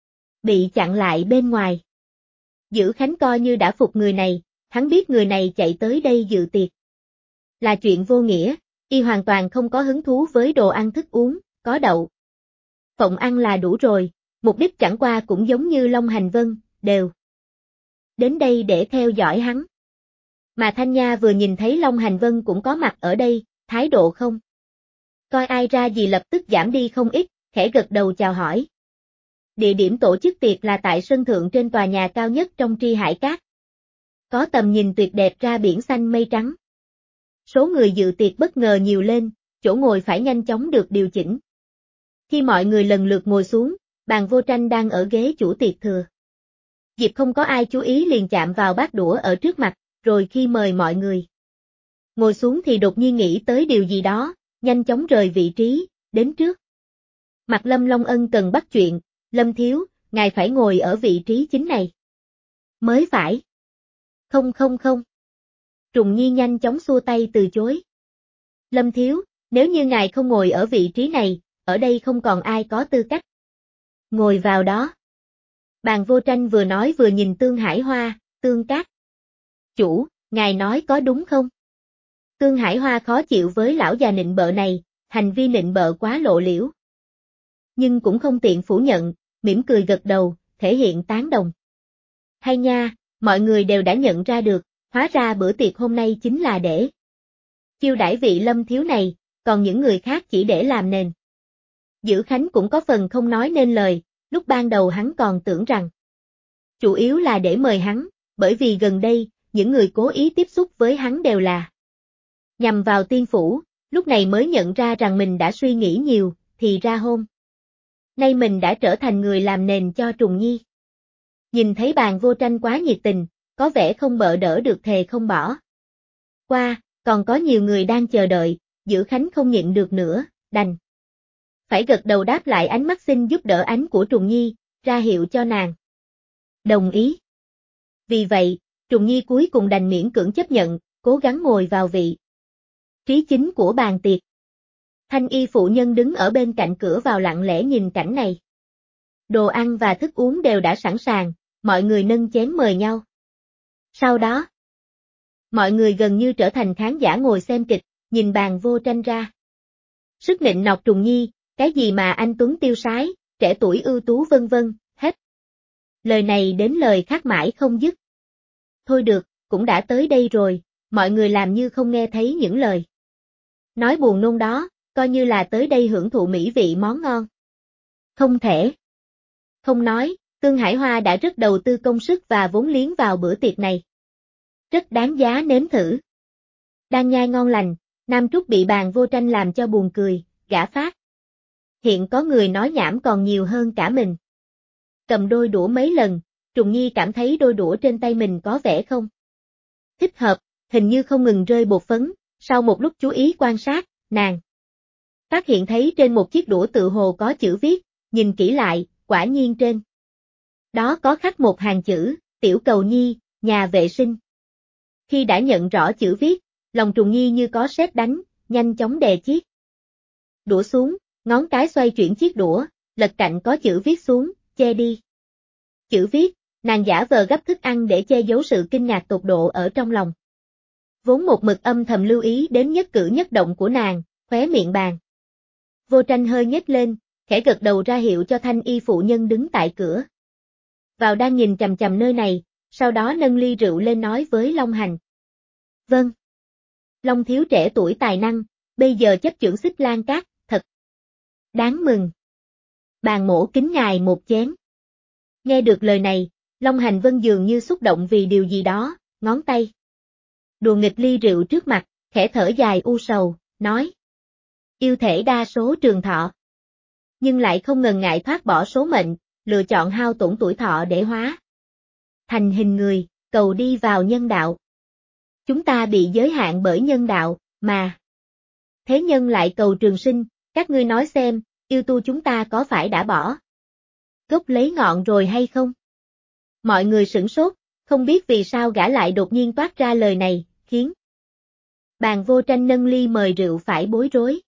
bị chặn lại bên ngoài. Giữ Khánh coi như đã phục người này, hắn biết người này chạy tới đây dự tiệc là chuyện vô nghĩa, y hoàn toàn không có hứng thú với đồ ăn thức uống, có đậu Phộng Ăn là đủ rồi, mục đích chẳng qua cũng giống như Long Hành Vân, đều đến đây để theo dõi hắn. Mà Thanh Nha vừa nhìn thấy Long Hành Vân cũng có mặt ở đây, thái độ không coi ai ra gì lập tức giảm đi không ít, khẽ gật đầu chào hỏi. Địa điểm tổ chức tiệc là tại sân thượng trên tòa nhà cao nhất trong Tri Hải Cát. Có tầm nhìn tuyệt đẹp ra biển xanh mây trắng. Số người dự tiệc bất ngờ nhiều lên, chỗ ngồi phải nhanh chóng được điều chỉnh. Khi mọi người lần lượt ngồi xuống, Bàn Vô Tranh đang ở ghế chủ tiệc thừa dịp không có ai chú ý liền chạm vào bát đũa ở trước mặt, rồi khi mời mọi người ngồi xuống thì đột nhiên nghĩ tới điều gì đó, nhanh chóng rời vị trí, đến trước mặt Lâm Long ân cần bắt chuyện, Lâm thiếu, ngài phải ngồi ở vị trí chính này. Mới phải. Không không không. Trùng Nhi nhanh chóng xua tay từ chối. Lâm thiếu, nếu như ngài không ngồi ở vị trí này, ở đây không còn ai có tư cách ngồi vào đó. Bàn Vô Tranh vừa nói vừa nhìn Tương Hải Hoa, Tương các chủ, ngài nói có đúng không? Tương Hải Hoa khó chịu với lão già nịnh bợ này, hành vi nịnh bợ quá lộ liễu. Nhưng cũng không tiện phủ nhận, mỉm cười gật đầu, thể hiện tán đồng. Hay nha, mọi người đều đã nhận ra được, hóa ra bữa tiệc hôm nay chính là để chiêu đãi vị Lâm thiếu này, còn những người khác chỉ để làm nền Dữ Khánh cũng có phần không nói nên lời, lúc ban đầu hắn còn tưởng rằng chủ yếu là để mời hắn, bởi vì gần đây, những người cố ý tiếp xúc với hắn đều là nhằm vào tiên phủ, lúc này mới nhận ra rằng mình đã suy nghĩ nhiều, thì ra hôm nay mình đã trở thành người làm nền cho Trùng Nhi. Nhìn thấy Bàn Vô Tranh quá nhiệt tình, có vẻ không bợ đỡ được thề không bỏ qua, còn có nhiều người đang chờ đợi, Dữ Khánh không nhịn được nữa, đành phải gật đầu đáp lại ánh mắt xin giúp đỡ ánh của Trùng Nhi, ra hiệu cho nàng đồng ý. Vì vậy, Trùng Nhi cuối cùng đành miễn cưỡng chấp nhận, cố gắng ngồi vào vị trí chính của bàn tiệc. Thanh y phụ nhân đứng ở bên cạnh cửa vào lặng lẽ nhìn cảnh này. Đồ ăn và thức uống đều đã sẵn sàng, mọi người nâng chén mời nhau. Sau đó, mọi người gần như trở thành khán giả ngồi xem kịch, nhìn Bàn Vô Tranh ra sức nịnh nọt Trùng Nhi, cái gì mà anh tuấn tiêu sái, trẻ tuổi ưu tú vân vân, hết lời này đến lời khác mãi không dứt. Thôi được, cũng đã tới đây rồi, mọi người làm như không nghe thấy những lời nói buồn nôn đó, coi như là tới đây hưởng thụ mỹ vị món ngon. Không thể không nói, Tương Hải Hoa đã rất đầu tư công sức và vốn liếng vào bữa tiệc này. Rất đáng giá nếm thử. Đang nhai ngon lành, Nam Trúc bị Bàn Vô Tranh làm cho buồn cười, gã phát hiện có người nói nhảm còn nhiều hơn cả mình. Cầm đôi đũa mấy lần, Trùng Nhi cảm thấy đôi đũa trên tay mình có vẻ không thích hợp, hình như không ngừng rơi bột phấn, sau một lúc chú ý quan sát, nàng phát hiện thấy trên một chiếc đũa tự hồ có chữ viết, nhìn kỹ lại, quả nhiên trên đó có khắc một hàng chữ, Tiểu Cầu Nhi, nhà vệ sinh. Khi đã nhận rõ chữ viết, lòng Trùng Nhi như có sét đánh, nhanh chóng đè chiếc đũa xuống, ngón cái xoay chuyển chiếc đũa, lật cạnh có chữ viết xuống, che đi chữ viết, nàng giả vờ gấp thức ăn để che giấu sự kinh ngạc tột độ ở trong lòng. Vốn một mực âm thầm lưu ý đến nhất cử nhất động của nàng, khóe miệng Bàn Vô Tranh hơi nhếch lên, khẽ gật đầu ra hiệu cho Thanh y phụ nhân đứng tại cửa vào đang nhìn chằm chằm nơi này, sau đó nâng ly rượu lên nói với Long Hành. Vâng. Long thiếu trẻ tuổi tài năng, bây giờ chấp chưởng Xích Lan Cát, thật đáng mừng. Bàn mổ kính ngài một chén. Nghe được lời này, Long Hành Vân dường như xúc động vì điều gì đó, ngón tay đùa nghịch ly rượu trước mặt, khẽ thở dài u sầu, nói. Yêu thể đa số trường thọ. Nhưng lại không ngần ngại thoát bỏ số mệnh, lựa chọn hao tổn tuổi thọ để hóa thành hình người, cầu đi vào nhân đạo. Chúng ta bị giới hạn bởi nhân đạo, mà thế nhân lại cầu trường sinh, các ngươi nói xem, yêu tu chúng ta có phải đã bỏ gốc lấy ngọn rồi hay không? Mọi người sửng sốt, không biết vì sao gã lại đột nhiên toát ra lời này, khiến Bàn Vô Tranh nâng ly mời rượu phải bối rối.